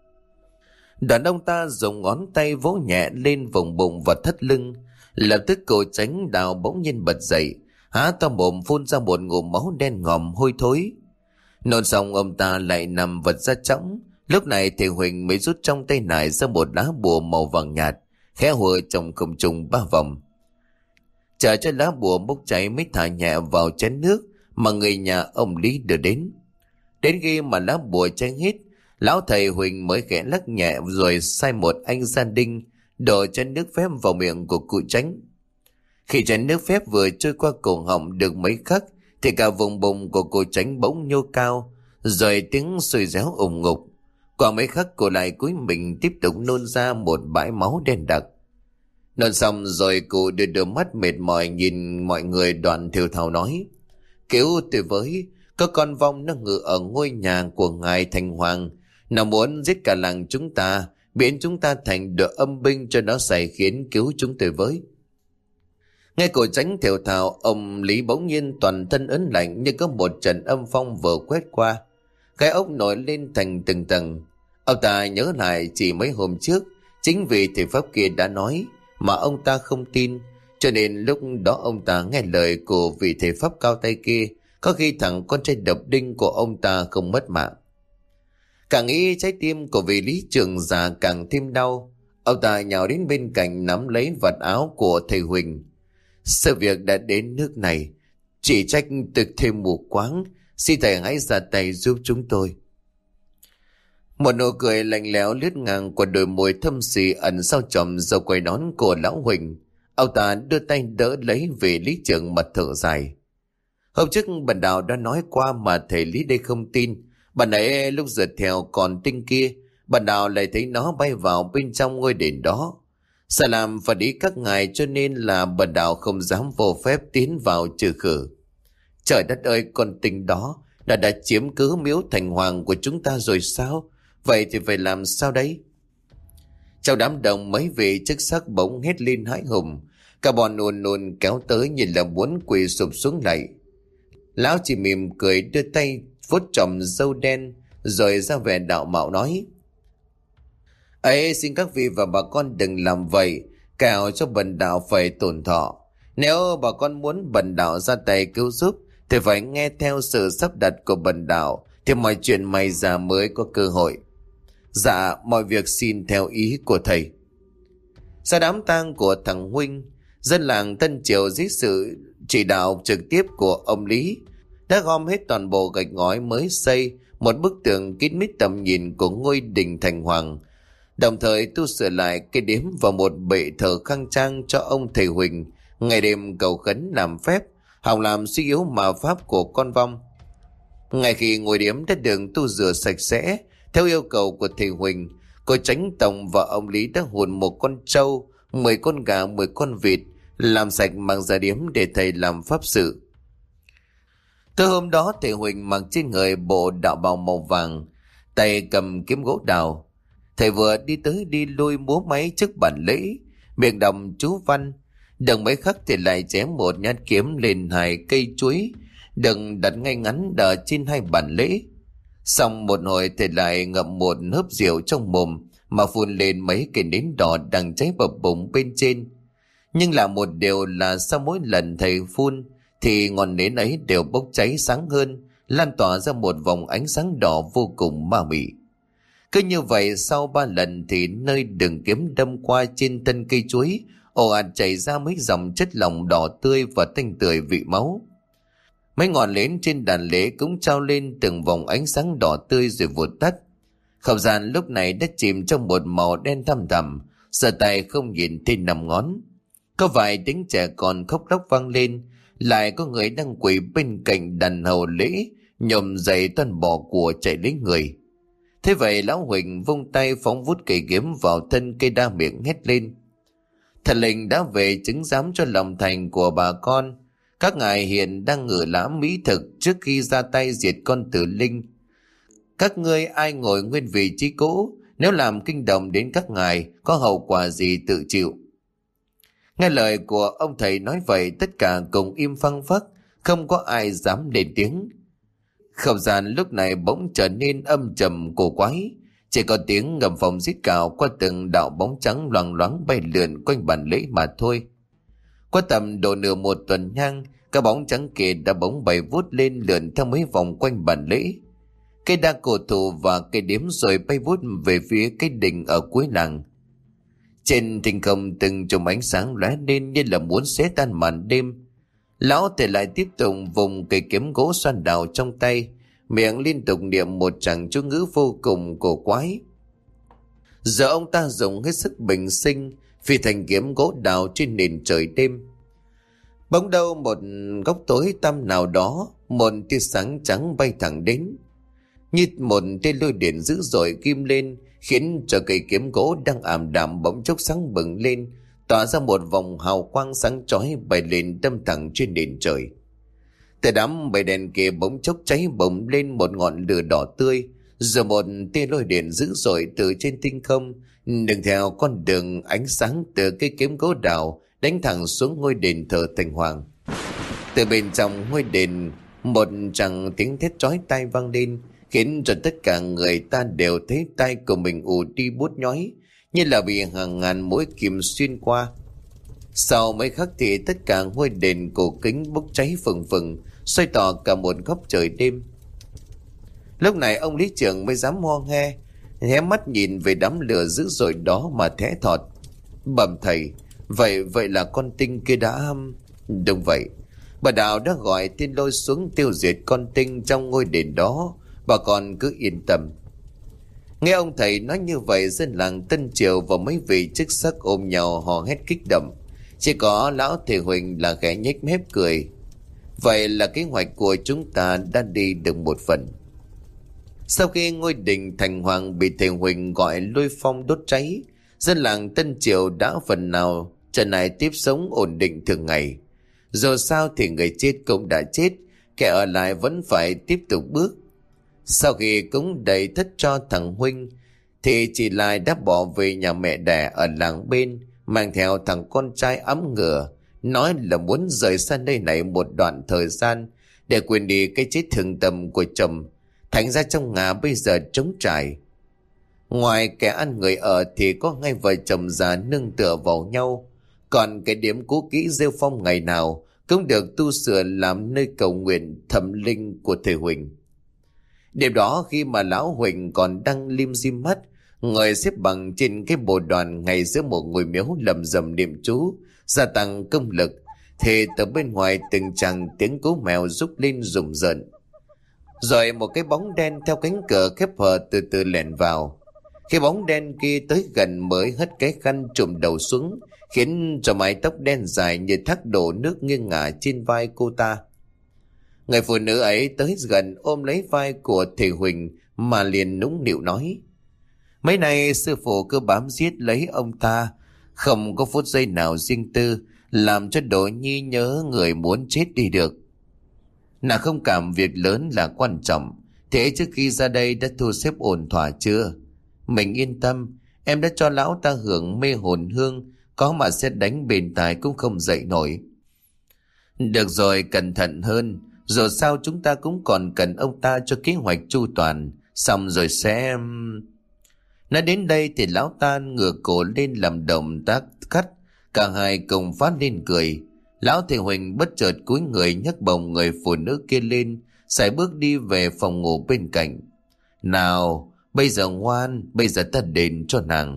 Đoạn ông ta dùng ngón tay vỗ nhẹ lên vùng bụng và thắt lưng. Lập tức cô Chánh Đào bỗng nhiên bật dậy, há to mồm phun ra một ngụm máu đen ngòm hôi thối. Nôn xong ông ta lại nằm vật ra chõng. Lúc này thầy Huỳnh mới rút trong tay nải ra một lá bùa màu vàng nhạt, khẽ hùa trong không trung ba vòng. Chờ cho lá bùa bốc cháy mới thả nhẹ vào chén nước mà người nhà ông Lý đưa đến. Đến khi mà lá bùa cháy hết, lão thầy Huỳnh mới khẽ lắc nhẹ rồi sai một anh gia đinh đổ chén nước phép vào miệng của cụ Chánh. Khi chén nước phép vừa trôi qua cổ họng được mấy khắc thì cả vùng bụng của cô Chánh bỗng nhô cao, rồi tiếng sôi réo ủng ngục. Qua mấy khắc cô lại cúi mình tiếp tục nôn ra một bãi máu đen đặc. Nôn xong rồi cụ đưa đôi mắt mệt mỏi nhìn mọi người, đoạn thều thào nói: cứu tôi với, có con vong nó ngự ở ngôi nhà của ngài Thành Hoàng, nó muốn giết cả làng chúng ta, biến chúng ta thành đội âm binh cho nó sai khiến, cứu chúng tôi với. Nghe cổ Chánh thều thào, ông Lý bỗng nhiên toàn thân ớn lạnh như có một trận âm phong vừa quét qua. Cái ốc nổi lên thành từng tầng. Ông ta nhớ lại chỉ mấy hôm trước, chính vì thầy pháp kia đã nói mà ông ta không tin, cho nên lúc đó ông ta nghe lời của vị thầy pháp cao tay kia, có khi thằng con trai độc đinh của ông ta không mất mạng. Càng nghĩ trái tim của vị lý trưởng già càng thêm đau. Ông ta nhào đến bên cạnh nắm lấy vạt áo của thầy Huỳnh. Sự việc đã đến nước này, chỉ trách thực thêm mù quáng, xin thầy hãy ra tay giúp chúng tôi. Một nụ cười lạnh lẽo lướt ngang qua đôi môi thâm xì ẩn sau chòm râu quay nón của lão Huỳnh. Ông ta đưa tay đỡ lấy vị lý trưởng mặt thở dài. Hôm trước bần đạo đã nói qua mà thầy Lý đây không tin. Bà nãy lúc giật theo con tinh kia, bần đạo lại thấy nó bay vào bên trong ngôi đền đó. Sợ làm phật ý các ngài cho nên là bần đạo không dám vô phép tiến vào trừ khử. Trời đất ơi, con tinh đó đã đã chiếm cứ miếu Thành Hoàng của chúng ta rồi sao? Vậy thì phải làm sao đấy? Trong đám đông mấy vị chức sắc bỗng hét lên hãi hùng. Cả bọn ùn ùn kéo tới nhìn là muốn quỳ sụp xuống lạy. Lão chỉ mỉm cười đưa tay vuốt chòm râu đen rồi ra vẻ đạo mạo nói: ấy xin các vị và bà con đừng làm vậy, kẻo cho bần đạo phải tổn thọ. Nếu bà con muốn bần đạo ra tay cứu giúp thì phải nghe theo sự sắp đặt của bần đạo, thì mọi chuyện may ra mới có cơ hội. Dạ, mọi việc xin theo ý của thầy. Sau đám tang của thằng Huynh, Dân làng Tân Triều dưới sự chỉ đạo trực tiếp của ông Lý đã gom hết toàn bộ gạch ngói mới xây một bức tường kín mít tầm nhìn của ngôi đình Thành Hoàng, đồng thời tu sửa lại cái điếm và một bệ thờ khang trang cho ông thầy Huỳnh, ngày đêm cầu khấn làm phép, hòng làm suy yếu ma pháp của con vong. Ngay khi ngôi điếm đã được tu rửa sạch sẽ theo yêu cầu của thầy Huỳnh, cô Chánh Tổng và ông Lý đã hùn một con trâu, mười con gà, mười con vịt, làm sạch mang ra điếm để thầy làm pháp sự. Tối hôm đó, thầy Huỳnh mặc trên người bộ đạo bào màu vàng, tay cầm kiếm gỗ đào. Thầy vừa đi tới đi lui múa máy trước bàn lễ, miệng đọc chú văn. Đừng mấy khắc thì lại chém một nhát kiếm lên hai cây chuối, đừng đặt ngay ngắn đờ trên hai bàn lễ. Xong một hồi thầy lại ngậm một hớp rượu trong mồm mà phun lên mấy cây nến đỏ đang cháy bập bùng bên trên. Nhưng là một điều là sau mỗi lần thầy phun thì ngọn nến ấy đều bốc cháy sáng hơn, lan tỏa ra một vòng ánh sáng đỏ vô cùng ma mị. Cứ như vậy sau ba lần thì nơi đường kiếm đâm qua trên thân cây chuối ồ ạt chảy ra mấy dòng chất lỏng đỏ tươi và tanh tưởi vị máu. Mấy ngọn nến trên đàn lễ cũng trao lên từng vòng ánh sáng đỏ tươi rồi vụt tắt. Không gian lúc này đã chìm trong một màu đen thăm thẳm, giơ tay không nhìn thấy năm ngón. Có vài tiếng trẻ con khóc lóc vang lên, lại có người đang quỳ bên cạnh đàn hầu lễ, nhổm dậy toàn bỏ của chạy lấy người. Thế vậy lão Huỳnh vung tay phóng vút cây kiếm vào thân cây đa miệng hét lên: Thần linh đã về chứng giám cho lòng thành của bà con. Các ngài hiện đang ngự lãm mỹ thực trước khi ra tay diệt con tử linh. Các ngươi ai ngồi nguyên vị trí cũ, nếu làm kinh động đến các ngài, có hậu quả gì tự chịu. Nghe lời của ông thầy nói vậy, tất cả cùng im phăng phắc, không có ai dám lên tiếng. Không gian lúc này bỗng trở nên âm trầm cổ quái, chỉ có tiếng ngầm phòng rít cào qua từng đạo bóng trắng loằng loáng bay lượn quanh bàn lễ mà thôi. Qua tầm độ nửa một tuần nhang, các bóng trắng kia đã bỗng bay vút lên lượn theo mấy vòng quanh bàn lễ. Cây đa cổ thụ và cây điếm rồi bay vút về phía cái đình ở cuối làng. Trên thinh không từng chùm ánh sáng lóe lên như là muốn xé tan màn đêm. Lão thầy lại tiếp tục vùng cây kiếm gỗ xoan đào trong tay, miệng liên tục niệm một tràng chú ngữ vô cùng cổ quái. Giờ ông ta dùng hết sức bình sinh phi thành kiếm gỗ đào trên nền trời đêm. Bỗng đâu một góc tối tăm nào đó, một tia sáng trắng bay thẳng đến, như một tia lôi điện dữ dội kim lên, khiến cho cây kiếm gỗ đang ảm đạm bỗng chốc sáng bừng lên, tỏa ra một vòng hào quang sáng chói bay lên đâm thẳng trên nền trời. Từ đám bầy đèn kia bỗng chốc cháy bùng lên một ngọn lửa đỏ tươi, rồi một tia lôi điện dữ dội từ trên tinh không đường theo con đường ánh sáng từ cây kiếm gỗ đào đánh thẳng xuống ngôi đền thờ Thành Hoàng. Từ bên trong ngôi đền, một tràng tiếng thét chói tai vang lên, khiến cho tất cả người ta đều thấy tai của mình ù đi buốt nhói, như là bị hàng ngàn mũi kim xuyên qua. Sau mấy khắc thì tất cả ngôi đền cổ kính bốc cháy phừng phừng, xoay tỏ cả một góc trời đêm. Lúc này ông lý trưởng mới dám ho nghe, hé mắt nhìn về đám lửa dữ dội đó mà thẽ thọt: Bẩm thầy, vậy vậy là con tinh kia đã... Đúng vậy, bà đạo đã gọi tên Lôi xuống tiêu diệt con tinh trong ngôi đền đó, bà con cứ yên tâm. Nghe ông thầy nói như vậy, dân làng Tân Triều và mấy vị chức sắc ôm nhau hò hét kích động. Chỉ có lão thầy Huỳnh là khẽ nhếch mép cười: Vậy là kế hoạch của chúng ta đã đi được một phần. Sau khi ngôi đình Thành Hoàng bị thầy Huỳnh gọi lôi phong đốt cháy, dân làng Tân Triều đã phần nào trở lại tiếp sống ổn định thường ngày. Dù sao thì người chết cũng đã chết, kẻ ở lại vẫn phải tiếp tục bước. Sau khi cúng đầy thất cho thằng Huynh, thì chị Lai đã bỏ về nhà mẹ đẻ ở làng bên, mang theo thằng con trai ấm ngựa, nói là muốn rời xa nơi này một đoạn thời gian để quên đi cái chết thường tâm của chồng. Thành ra trong nhà bây giờ trống trải. Ngoài kẻ ăn người ở thì có ngay vợ chồng già nương tựa vào nhau, còn cái điểm cũ kỹ rêu phong ngày nào cũng được tu sửa làm nơi cầu nguyện thẩm linh của thầy Huỳnh. Đêm đó khi mà lão Huỳnh còn đang lim dim mắt, ngồi xếp bằng trên cái bồ đoàn ngay giữa một ngôi miếu lầm rầm niệm chú, gia tăng công lực, thì từ bên ngoài từng chàng tiếng cú mèo rúc lên rùng rợn. Rồi một cái bóng đen theo cánh cửa khép hờ từ từ lẻn vào. Khi bóng đen kia tới gần mới hất cái khăn trùm đầu xuống, khiến cho mái tóc đen dài như thác đổ nước nghiêng ngả trên vai cô ta. Người phụ nữ ấy tới gần ôm lấy vai của thầy Huỳnh mà liền nũng nịu nói: Mấy nay sư phụ cứ bám giết lấy ông ta, không có phút giây nào riêng tư, làm cho Đỗ Nhi nhớ người muốn chết đi được. Nàng không cảm việc lớn là quan trọng. Thế trước khi ra đây đã thu xếp ổn thỏa chưa? Mình yên tâm, em đã cho lão ta hưởng mê hồn hương, có mà xét đánh bền tài cũng không dậy nổi. Được rồi, cẩn thận hơn. Dù sao chúng ta cũng còn cần ông ta cho kế hoạch chu toàn. Xong rồi sẽ... Nói đến đây thì lão ta ngửa cổ lên làm động tác cắt. Cả hai cùng phát lên cười. Lão thầy Huỳnh bất chợt cúi người nhấc bồng người phụ nữ kia lên, sải bước đi về phòng ngủ bên cạnh. Nào, bây giờ ngoan, bây giờ ta đền cho nàng.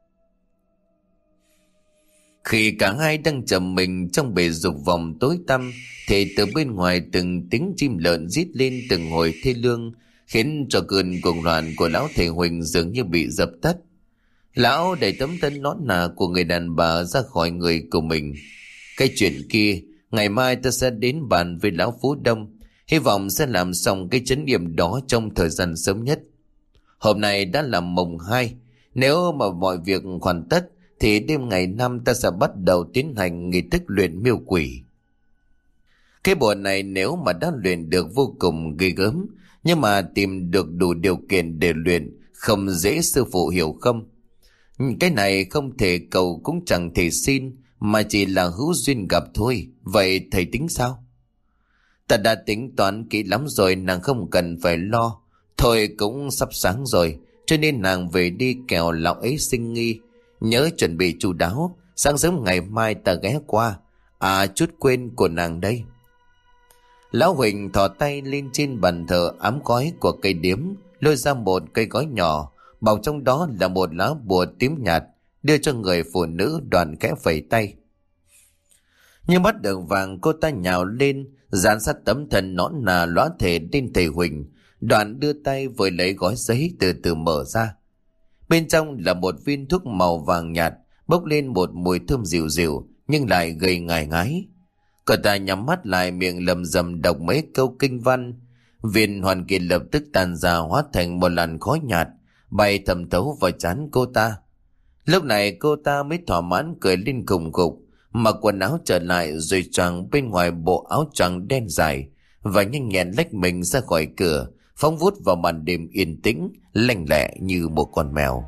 Khi cả hai đang trầm mình trong bể dục vòng tối tăm, thì từ bên ngoài từng tiếng chim lợn rít lên từng hồi thê lương, khiến cho cơn cuồng loạn của lão thầy Huỳnh dường như bị dập tắt. Lão đẩy tấm thân nón nà của người đàn bà ra khỏi người của mình. Cái chuyện kia, ngày mai ta sẽ đến bàn với lão Phú Đông, hy vọng sẽ làm xong cái chấn điểm đó trong thời gian sớm nhất. Hôm nay đã là mùng hai, nếu mà mọi việc hoàn tất thì đêm ngày năm ta sẽ bắt đầu tiến hành nghi thức luyện miêu quỷ. Cái bộ này nếu mà đã luyện được vô cùng ghê gớm, nhưng mà tìm được đủ điều kiện để luyện không dễ, sư phụ hiểu không? Cái này không thể cầu cũng chẳng thể xin, mà chỉ là hữu duyên gặp thôi. Vậy thầy tính sao? Ta đã tính toán kỹ lắm rồi, nàng không cần phải lo. Thôi cũng sắp sáng rồi, cho nên nàng về đi kẻo lão ấy sinh nghi. Nhớ chuẩn bị chu đáo, sáng sớm ngày mai ta ghé qua. À, chút quên của nàng đây. Lão Huỳnh thò tay lên trên bàn thờ ám gói của cây điếm, lôi ra một cây gói nhỏ, bọc trong đó là một lá bùa tím nhạt, đưa cho người phụ nữ. Đoàn khẽ phẩy tay. Như bắt được vàng, cô ta nhào lên, dán sát tấm thân nõn nà lóa thể lên thầy Huỳnh. Đoàn đưa tay với lấy gói giấy từ từ mở ra. Bên trong là một viên thuốc màu vàng nhạt, bốc lên một mùi thơm dịu dịu nhưng lại gây ngài ngái. Cô ta nhắm mắt lại, miệng lầm rầm đọc mấy câu kinh văn. Viên hoàn kỳ lập tức tan ra, hóa thành một làn khói nhạt bay thẩm thấu vào trán cô ta. Lúc này cô ta mới thỏa mãn cười lên cùng cục, mặc quần áo trở lại rồi choàng bên ngoài bộ áo choàng đen dài và nhanh nhẹn lách mình ra khỏi cửa, phóng vút vào màn đêm yên tĩnh, lanh lẹ như một con mèo.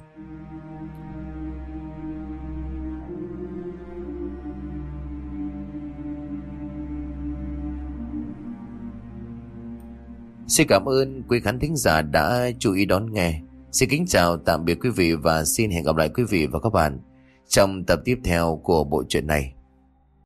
Xin cảm ơn quý khán thính giả đã chú ý đón nghe. Xin kính chào tạm biệt quý vị và xin hẹn gặp lại quý vị và các bạn trong tập tiếp theo của bộ truyện này.